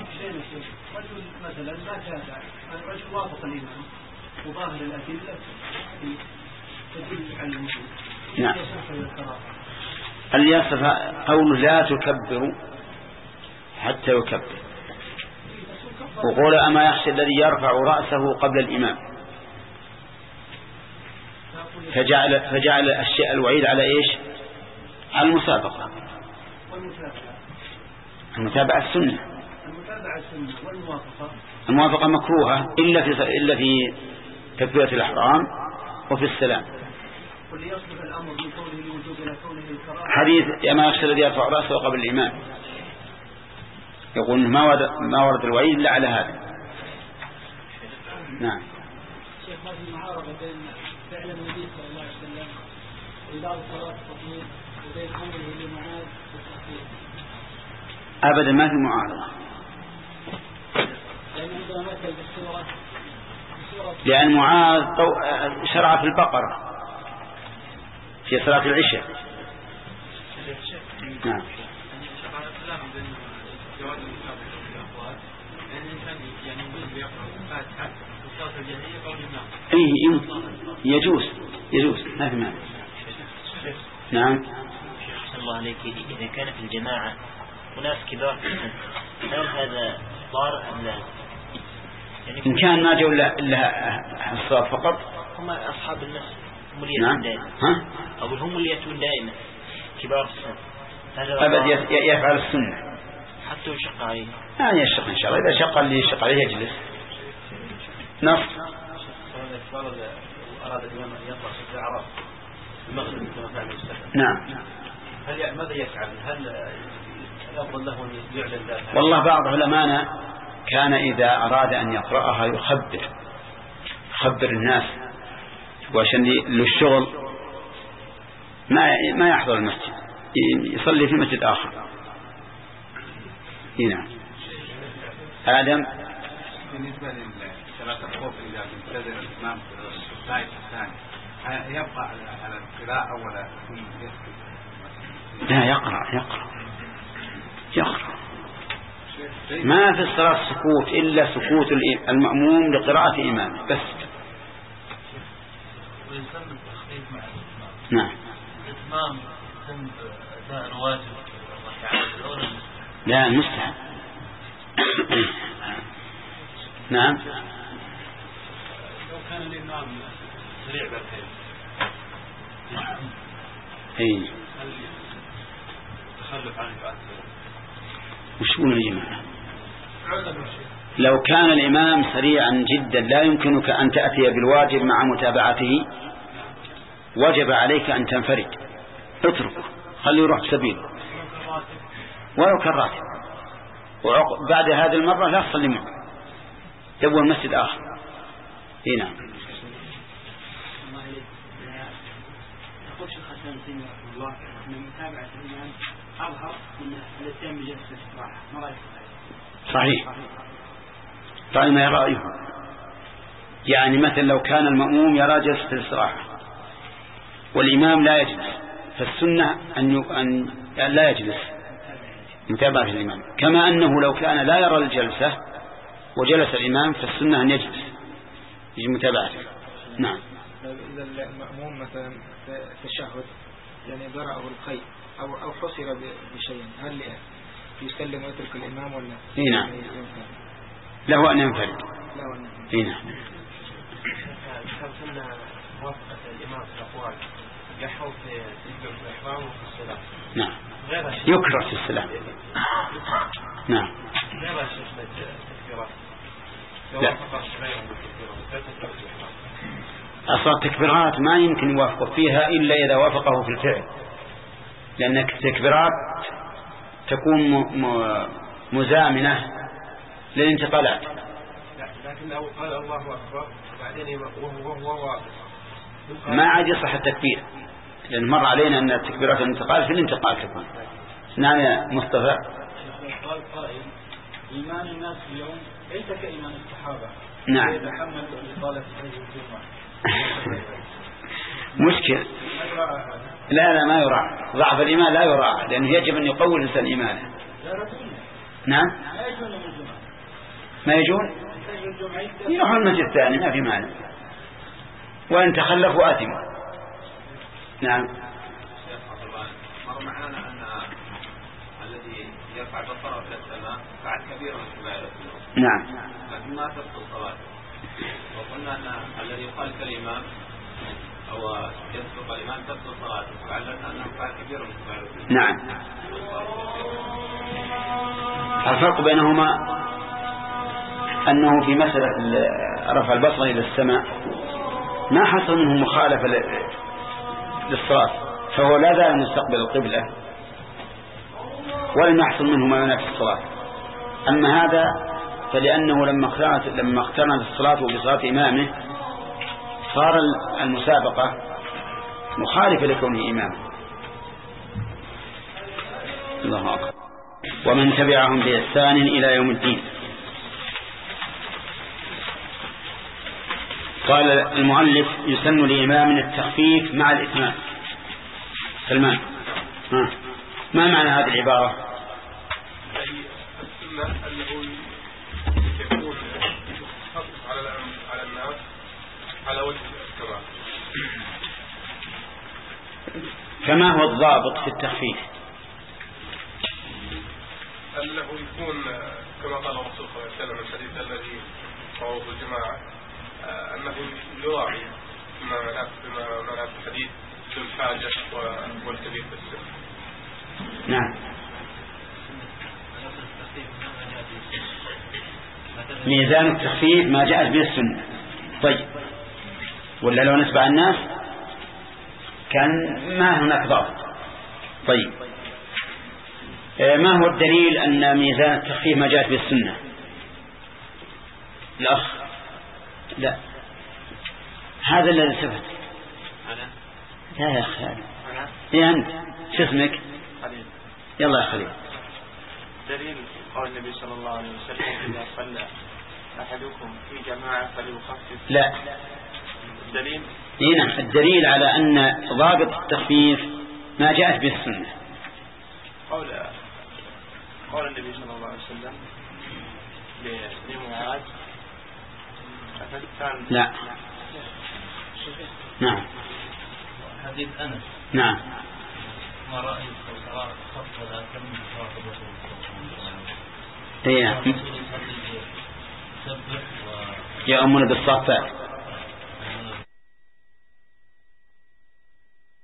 مثلا ما تابع الرجل وافق الإمام وظاهر الأدلة تدل على المسلم. نعم. اللي يصف قوله لا تكبروا حتى يكبر، وقول أما يخشى الذي يرفع رأسه قبل الإمام، فجعل فجعل الشيء الوعيد على إيش؟ على المسابقة. المتابعة السنة. الموافقة مكروهة إلا في إلا في تكبيرة الإحرام وفي السلام. حديث أما يخشى الذي يرفع رأسه قبل الإمام يقول ما ورد ما ورد الوعيد إلا على هذا. نعم. شيخ، هذه المعارضة بين فعل النبي صلى الله عليه وسلم وإدارة صلاة التطهير وبين أمره لمعاذ والتخفيف. أبدا ما في معارضة. لأن عندنا مثل لأن معاذ شرع في البقرة في صلاة العشاء. نعم. إيه يجوز يجوز ما في مانع. نعم. الله عليك، إذا كان في الجماعة وناس كبار في السن هل هذا ضار أم لا؟ يعني إن كان ما جو إلا الصلاة فقط هم أصحاب الناس هم اللي يأتون دائما. ها؟ أو هم اللي يأتون دائما كبار في السن. أبد يفعل السنة حتى يشق عليه. لا يشق إن شاء الله. إذا شق اللي يشق عليه يجلس. نص. أراد الإمام أن يطلع في الأعراف المغرب كما فعل المستحب. نعم. هل ماذا يفعل؟ هل الأفضل له أن يعلن ذلك؟ والله بعض علمانا كان إذا أراد أن يقرأها يخبر يخبر الناس، وعشان للشغل ما ما يحضر المسجد، يصلي في مسجد آخر. هنا آدم. بالنسبة للصلاة الخوف إذا انتظر الإمام في الثالث الثاني يبقى على القراءة ولا يسكت؟ لا، يقرأ يقرأ يقرأ. ما في الصلاة سكوت إلا سكوت المأموم لقراءة إمامه بس. ويسمى التخفيف مع الإتمام. نعم. الإتمام سن أداء الواجب لا المستحب. نعم. لو كان الإمام سريع بالخير اي تخلف عنه بعد وش قولوا يا جماعة؟ لو كان الإمام سريعا جدا لا يمكنك أن تأتي بالواجب مع متابعته، وجب عليك أن تنفرد، اتركه خليه يروح بسبيله ولو كان راتب، وبعد هذه المرة لا تصلي معه، تبوى المسجد آخر. هنا يقول شيخ حسن سيدنا رحمه الله أن متابعة الإمام أظهر من الاتيان بجلسة الاستراحة. ما رأيك؟ صحيح. طيب ما رأيه؟ يعني مثلا لو كان المأموم يرى جلسة الاستراحة والإمام لا يجلس، فالسنة أن أن لا يجلس متابعة الإمام، كما أنه لو كان لا يرى الجلسة وجلس الإمام فالسنة أن يجلس يجي متابعته. نعم. إذا المأموم مثلا في التشهد يعني ضرأه القيء أو أو حصر بشيء، هل يسلم ويترك الإمام ولا؟ إيه نعم. له أن ينفرد. له أن ينفرد. إيه نعم. كنا موافقة الإمام في الأقوال يحرم في الإحرام وفي الصلاة. نعم. يكره في السلام. نعم. غير الشيخ التكبيرات. لا. أصلا التكبيرات ما يمكن يوافق فيها إلا إذا وافقه في الفعل، لأن التكبيرات تكون مزامنة للانتقالات. لكن لو قال الله أكبر وبعدين وهو واقف ما عاد يصح التكبير، لأن مر علينا أن التكبيرات الانتقال في الانتقال تكون. نعم يا مصطفى. قال قائل إيمان الناس اليوم ليس كإيمان الصحابة. نعم. يتحمل إطالة هذه الجمعة. مشكل. لا لا ما يراعى، ضعف الإيمان لا يراعى، لأنه يجب أن يقوي الإنسان إيمانه. نعم. ما يجون يروح المسجد الثاني ما في مانع، وإن تخلفوا آثموا. نعم. مر معنا أن الذي يرفع بصره إلى السماء فعل كبيرا من كبائر الذنوب. نعم. لكن ما تبطل صلاته، وقلنا أن الذي يخالف الإمام أو يسبق الإمام تبطل صلاته، فعلنا أنه فعل كبيرا من كبائر الذنوب. نعم. الفرق بينهما أنه في مسألة رفع البصر إلى السماء ما حصل منه مخالفة للصلاة، فهو لا زال مستقبل القبلة ولم يحصل منه ما ينافي الصلاة. أما هذا فلأنه لما اقترنت لما اقترنت الصلاة بصلاة إمامه صار المسابقة مخالفة لكونه إماما. الله أكبر. ومن تبعهم بإحسان إلى يوم الدين. قال المؤلف يسن لإمام التخفيف مع الإتمام. سلمان ها. ما معنى هذه العبارة؟ السنة أنه يكون يخفف على على الناس على وجه الكمال. فما هو الضابط في التخفيف؟ أنه يكون كما قال الرسول صلى الله عليه وسلم الحديث الذي رواه الجماعة أنه يراعي ما معناه الحديث في الحاجة والكبير في السن. نعم. ميزان التخفيف ما جاءت به السنة. طيب ولا لو نسبع الناس كان ما هناك ضابط. طيب ما هو الدليل أن ميزان التخفيف ما جاءت به السنة؟ الأخ لا هذا الذي ثبت. لا يا أخي يا أنت شو اسمك؟ يلا يا خليل. دليل قول النبي صلى الله عليه وسلم إذا صلى أحدكم في جماعة فليخفف. لا الدليل هنا الدليل على أن ضابط التخفيف ما جاءت به السنة. قول قول النبي صلى الله عليه وسلم لمعاذ أفتان. لا نعم. حديث أنس. نعم. ما رأيت خط ولا كم خط الرسول يأمون بالصفات